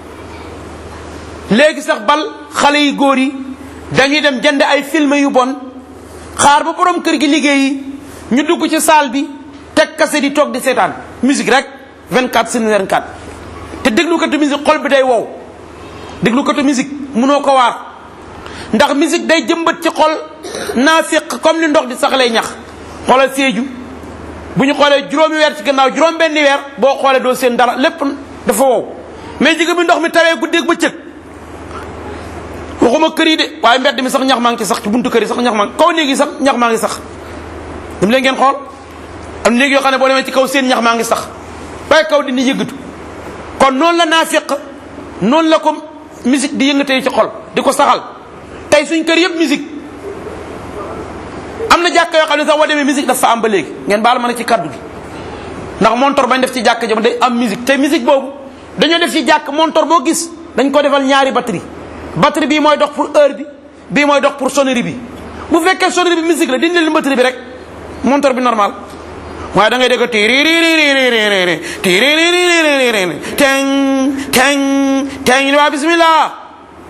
léegi sax bal xale yi góor yi dañuy dem jënd ay film yu bon xaar ba borom kër gi liggéeyi ñu dugg ci salle bi teg kase di toog di seetaan musique rek vingt-quatre sur vingt-quatre te déglukatu musique xol bi day wow déglukatu musique mënoo ko waar ndax musique day jëmbat ci xol naafiq comme ni ndox di saxalee ñax xoolal Sédhiou bu ñu xoolee juróomi weer ci gannaaw juróom benni weer boo xoolee doo seen dara lépp dafa wow mais jigéen bi ndox mi tawee guddeeg bëccëg waxuma kër yi de waaye mbedd mi sax ñax maa ngi ci sax ci buntu kër yi sax ñax maa ngi kaw néeg yi sax ñax maa ngi sax dem leen ngeen xool am néeg yoo xam ne boo demee ci kaw seen ñax maa ngi sax waaye kaw dindi yëngatu kon noonu la naafiq noonu la ko musique di yëngatee ci xol di ko saxal tey suñ kër yëpp musique am na jàkka yoo xam ne sax boo demee musique dafa am ba léegi ngeen baal ma ne ci kaddu gi ndax montor bañ def ci jàkka jëm day am musique te musique boobu dañoo def ci jàkk montor boo gis dañ ko defal ñaari batterie batterie bii mooy dox pour heure bi bii mooy dox pour sonnerie bi bu fekkee sonnerie bi musique la dindi leen batterie bi rek montor bi normal waaye da ngay dégg tiriririririri tiriririririri teng teng teng ni waa bismillah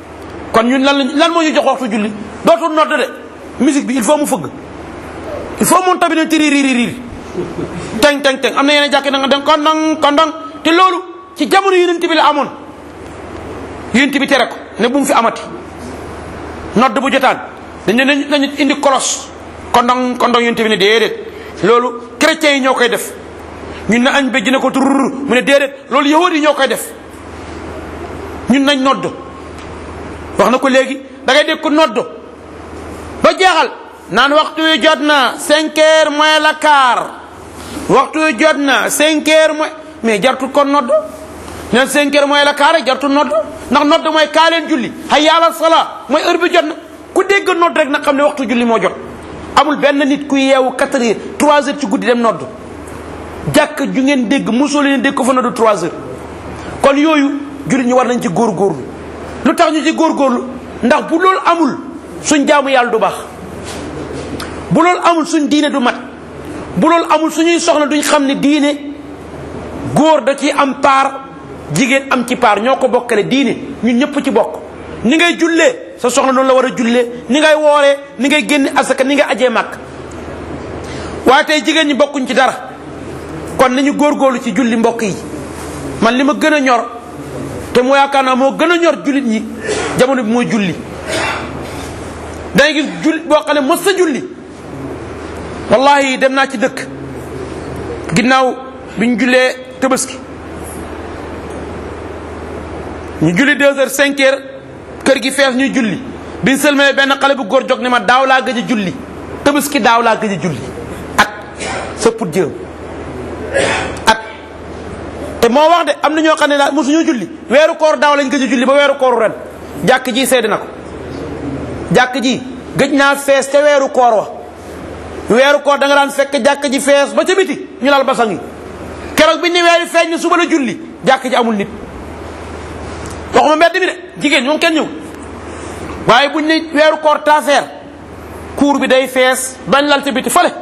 kon ñun lan lan moo ñu jox waxtu julli dootul nodd de musique bi il faut mu fëgg il faut moom tamit ne tiri riir riir teng teng teng am na yeneen jàkk na nga dem kondang kondang te loolu ci jamono yonent bi la amoon yonent bi tere ko ne bu mu fi amati nodd bu jotaan dañ ne nañu indi kolos kondang kondang yonent bi ne déedéet loolu chrétiens yi ñoo koy def ñun na añ béjj ne ko turur mu ne déedéet loolu yahud yi ñoo koy def ñun nañ nodd wax na ko léegi da ngay dégg ko nodd ba jeexal naan waxtu wi jot na cinq heures moins la quart waxtu wi jot na cinq heures moins mais jartul kon nodd neen cinq heures moins la quart rek jartul nodd ndax nodd mooy kaa leen julli hayya ala salaa mooy heure bi jot na ku dégg nodd rek na xam ne waxtu julli moo jot amul benn nit ku yeewu quatre heures trois heures ci guddi dem nodd jàkk ju ngeen dégg mosoo leen dégg ko fa nodd trois heures kon yooyu jullit ñi war nañ ci góorgóorlu lu tax ñu ci góorgóorlu ndax bu loolu amul suñ jaamu yàlla du baax bu loolu amul suñ diine du mat bu loolu amul suñuy soxla duñ xam ne diine góor da ci am paar jigéen am ci paar ñoo ko bokkale diine ñun ñëpp ci bokk ni ngay jullee sa soxla noonu la war a jullee ni ngay wooree ni ngay génne asaka ni ngay ajee màkk waaye tey jigéen ñi bokkuñ ci dara kon nañu góorgóorlu ci julli mbokk yi man li ma gën a ñor te moo yaakaar naa moo gën a ñor jullit ñi jamono bi mooy julli day gis jullit boo xam ne mos sa julli wallahi dem naa ci dëkk ginnaaw bi ñu jullee Tabaski ñu julli deux heures cinq heures kër gi fees ñuy julli biñ sëlmee benn xale bu góor jóg ne ma daaw laa gëj a julli Tabaski daaw laa gëj a julli at sa put jëm at te moo wax de am na ñoo xam ne daal mosuñu julli weeru koor daaw lañ gëj a julli ba weeru kooru ren jàkk ji seede na ko jàkk ji gëj naa fees te weeru koor wa weeru koor da nga daan fekk jàkk ji fees ba ca biti ñu lal basang yi keroog bi ni weeri feeñ ne suba la julli jàkk ji amul nit waxuma mbedd mi de jigéen ñoom kenn ñëw waaye buñ ne weeru koor taafeer kuur bi day fees bañ lal ca biti fale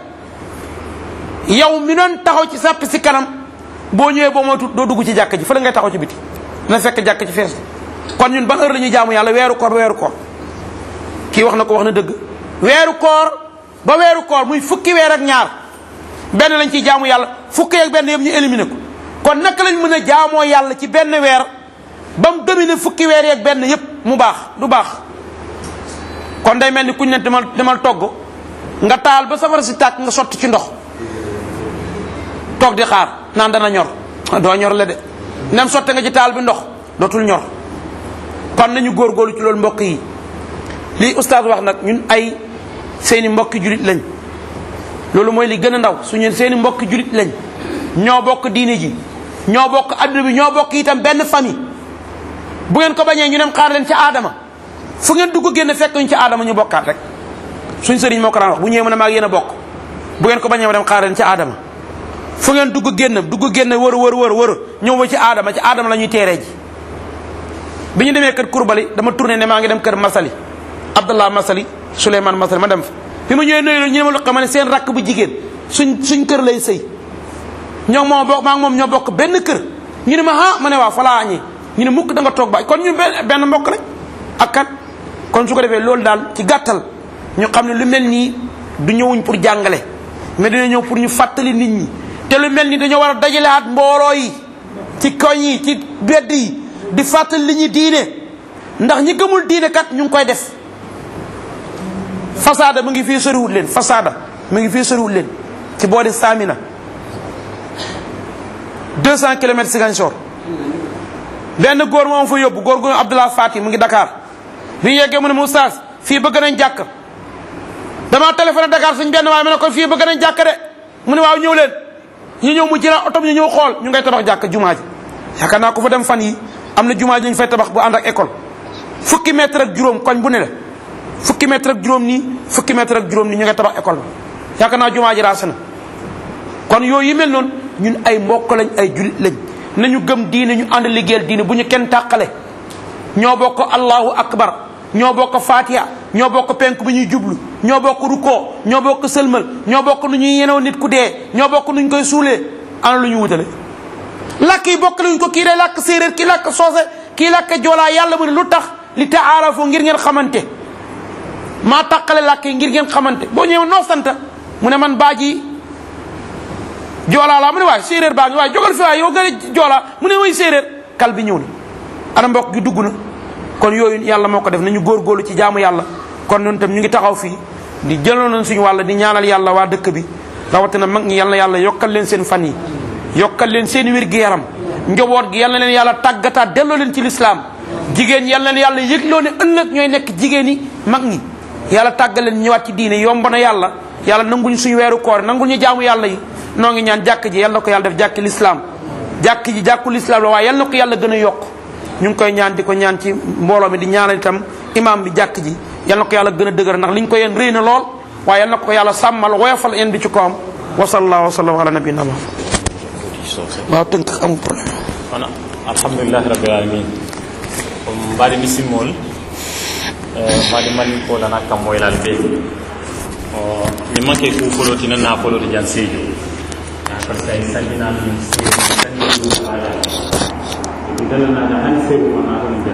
yow mi doon taxaw ci sàpp si kanam boo ñëwee boo moytu doo dugg ci jàkk ji fale ngay taxaw ci biti na fekk jàkk ci fees kon ñun ban heure la ñuy jaamu yàlla weeru koor ba weeru koor kii wax na ko wax na dëgg weeru koor ba weeru koor muy fukki weer ak ñaar benn lañ ciy jaamu yàlla fukki ak benn yëpp ñu éliminé ko kon naka lañ mën a jaamoo yàlla ci benn weer ba mu dominer fukki weer yeeg benn yëpp mu baax du baax kon day mel ni kuñ ne demal demal togg nga taal ba safara si tàkk nga sotti ci ndox toog di xaar naan dana ñor doo ñor la de nem sotte nga ci taal bi ndox dootul ñor kon nañu góorgóorlu ci loolu mbokk yi lii oustaz wax nag ñun ay seeni mbokki julit lañ loolu mooy li gën a ndaw suñu seeni mbokki julit lañ ñoo bokk diine ji ñoo bokk adduna bi ñoo bokk itam benn famille bu ngeen ko bañee ñu dem xaar leen ci aadama fu ngeen dugg génn fekk ñu ci aadama ñu bokkaat rek suñ sëriñ moo ko daan wax bu ñëwee mu ne maag yéen a bokk bu ngeen ko bañee ma dem xaar leen ci aadama fu ngeen dugg génn dugg génn wër wër wër wër ñëw ba ci aadama ci aadama la ñuy teeree ji bi ñu demee kër kurbali dama tourné ne maa ngi dem kër masali abdallah masali souleymane masali ma dem fa bi ma ñëwee nuyu ñu ne ma lu xam ne seen rakk bu jigéen suñ suñ kër lay sëy ñoom moom bokk maa ngi moom ñoo bokk benn kër ñu ne ma ah ma ne waaw falaa añee ñu ne mukk da nga toog ba kon ñu benn benn mbokk rek ak kan kon su ko defee loolu daal ci gàttal ñu xam ne lu mel nii du ñëwuñ pour jàngale mais dina ñëw pour ñu fàttali nit ñi te lu mel nii dañoo war a dajaleaat mbooloo yi ci koñ yi ci bedd yi di fàttali li ñuy diine ndax ñi gëmul diine kat ñu ngi koy def fasaada mu ngi fii soriwut leen fasaada mu ngi fii soriwut leen ci boori Samina deux cent kilomètres Ziguinchor benn góor moom fa yóbbu góor gu Abdallah Fati mu ngi Dakar bi ñu yeggee mu ne mu oustaz fii bëgg nañ jàkk damaa téléphoné Dakar suñ benn waaye ma ne ko fii bëgg nañ jàkk de mu ne waaw ñëw leen ñu ñëw mu jëlaat oto ñu ñëw xool ñu ngay tabax jàkk jumaa ji yaakaar naa ko fa dem fan yi am na jumaa ji ñu fay tabax bu ànd ak école fukki mètre ak juróom koñ bu ne la fukki mètre ak juróom nii fukki mètre ak juróom nii ñu ngay tabax école ba yaakaar naa jumaa ji raase na kon yooyu yi mel noonu ñun ay mbokk lañ ay julit lañ nañu gëm diine ñu ànd liggéeyal diine bu ñu kenn tàqale ñoo bokk allahu akbar ñoo bokk fatiha ñoo bokk penk bi ñuy jublu ñoo bokk rukkoo ñoo bokk sëlmal ñoo bokk nu ñuy yenew nit ku dee ñoo bokk nuñ koy suulee ana lu ñu wutale làkk yi bokk luñ ko kii day làkk séeréer kii làkk soose kii làkk joolaa yàlla mu ne lu tax li taarafu ngir ngeen xamante maa tàqale làkk yi ngir ngeen xamante boo ñëwee noo sant mu ne man baaji joolaa laa mu ne waaye séeréer baa ngi waaye jógal fi waaye yow nga ne joolaa mu ne way séeréer kal bi ñëw na ana mbokk gi dugg na kon yooyu yàlla moo ko def nañu góorgóorlu ci jaamu yàlla kon ñun tam ñu ngi taxaw fii di jëloon nañ suñu wàll di ñaanal yàlla waa dëkk bi rawatina mag ñi yal na yàlla yokkal leen seen fan yi yokkal leen seen wér-gi-yaram njaboot gi yal na leen yàlla tàggataat delloo leen ci lislaam jigéen yal na leen yàlla yëgloo ne ëllëg ñooy nekk jigéen yi mag ñi yàlla tàggal leen ñëwaat ci diine yomb na yàlla yàlla nanguñu suñu weeru koor nangul ñu jaamu yàlla yi noo ngi ñaan jàkk ji yal na ko yàlla def jàkki lislaam jàkk ji jàkku lislaam la waaye yal na ko yàlla gën a yokk ñu ngi koy ñaan di ko ñaan ci mbooloo mi di ñaanal itam imam bi jàkk ji yal na ko yàlla gën a dëgër ndax liñ ko yéen rëy na lool waaye yal na ko yàlla sàmmal woyofal yéen bi ci kawam wa sallallahu wa sallam ala nabiyina Muhammad waaw tënk amul problème ona alhamdulillahi rabbil alamin mbaɗi mi simmol mbaɗi malin kolana kam moylal ɓe mi manque ku foloti na foloti jan seejo par ce que salminama min seejo salmina ɗum ala ɗi dalanade han seeɗo wona ɗon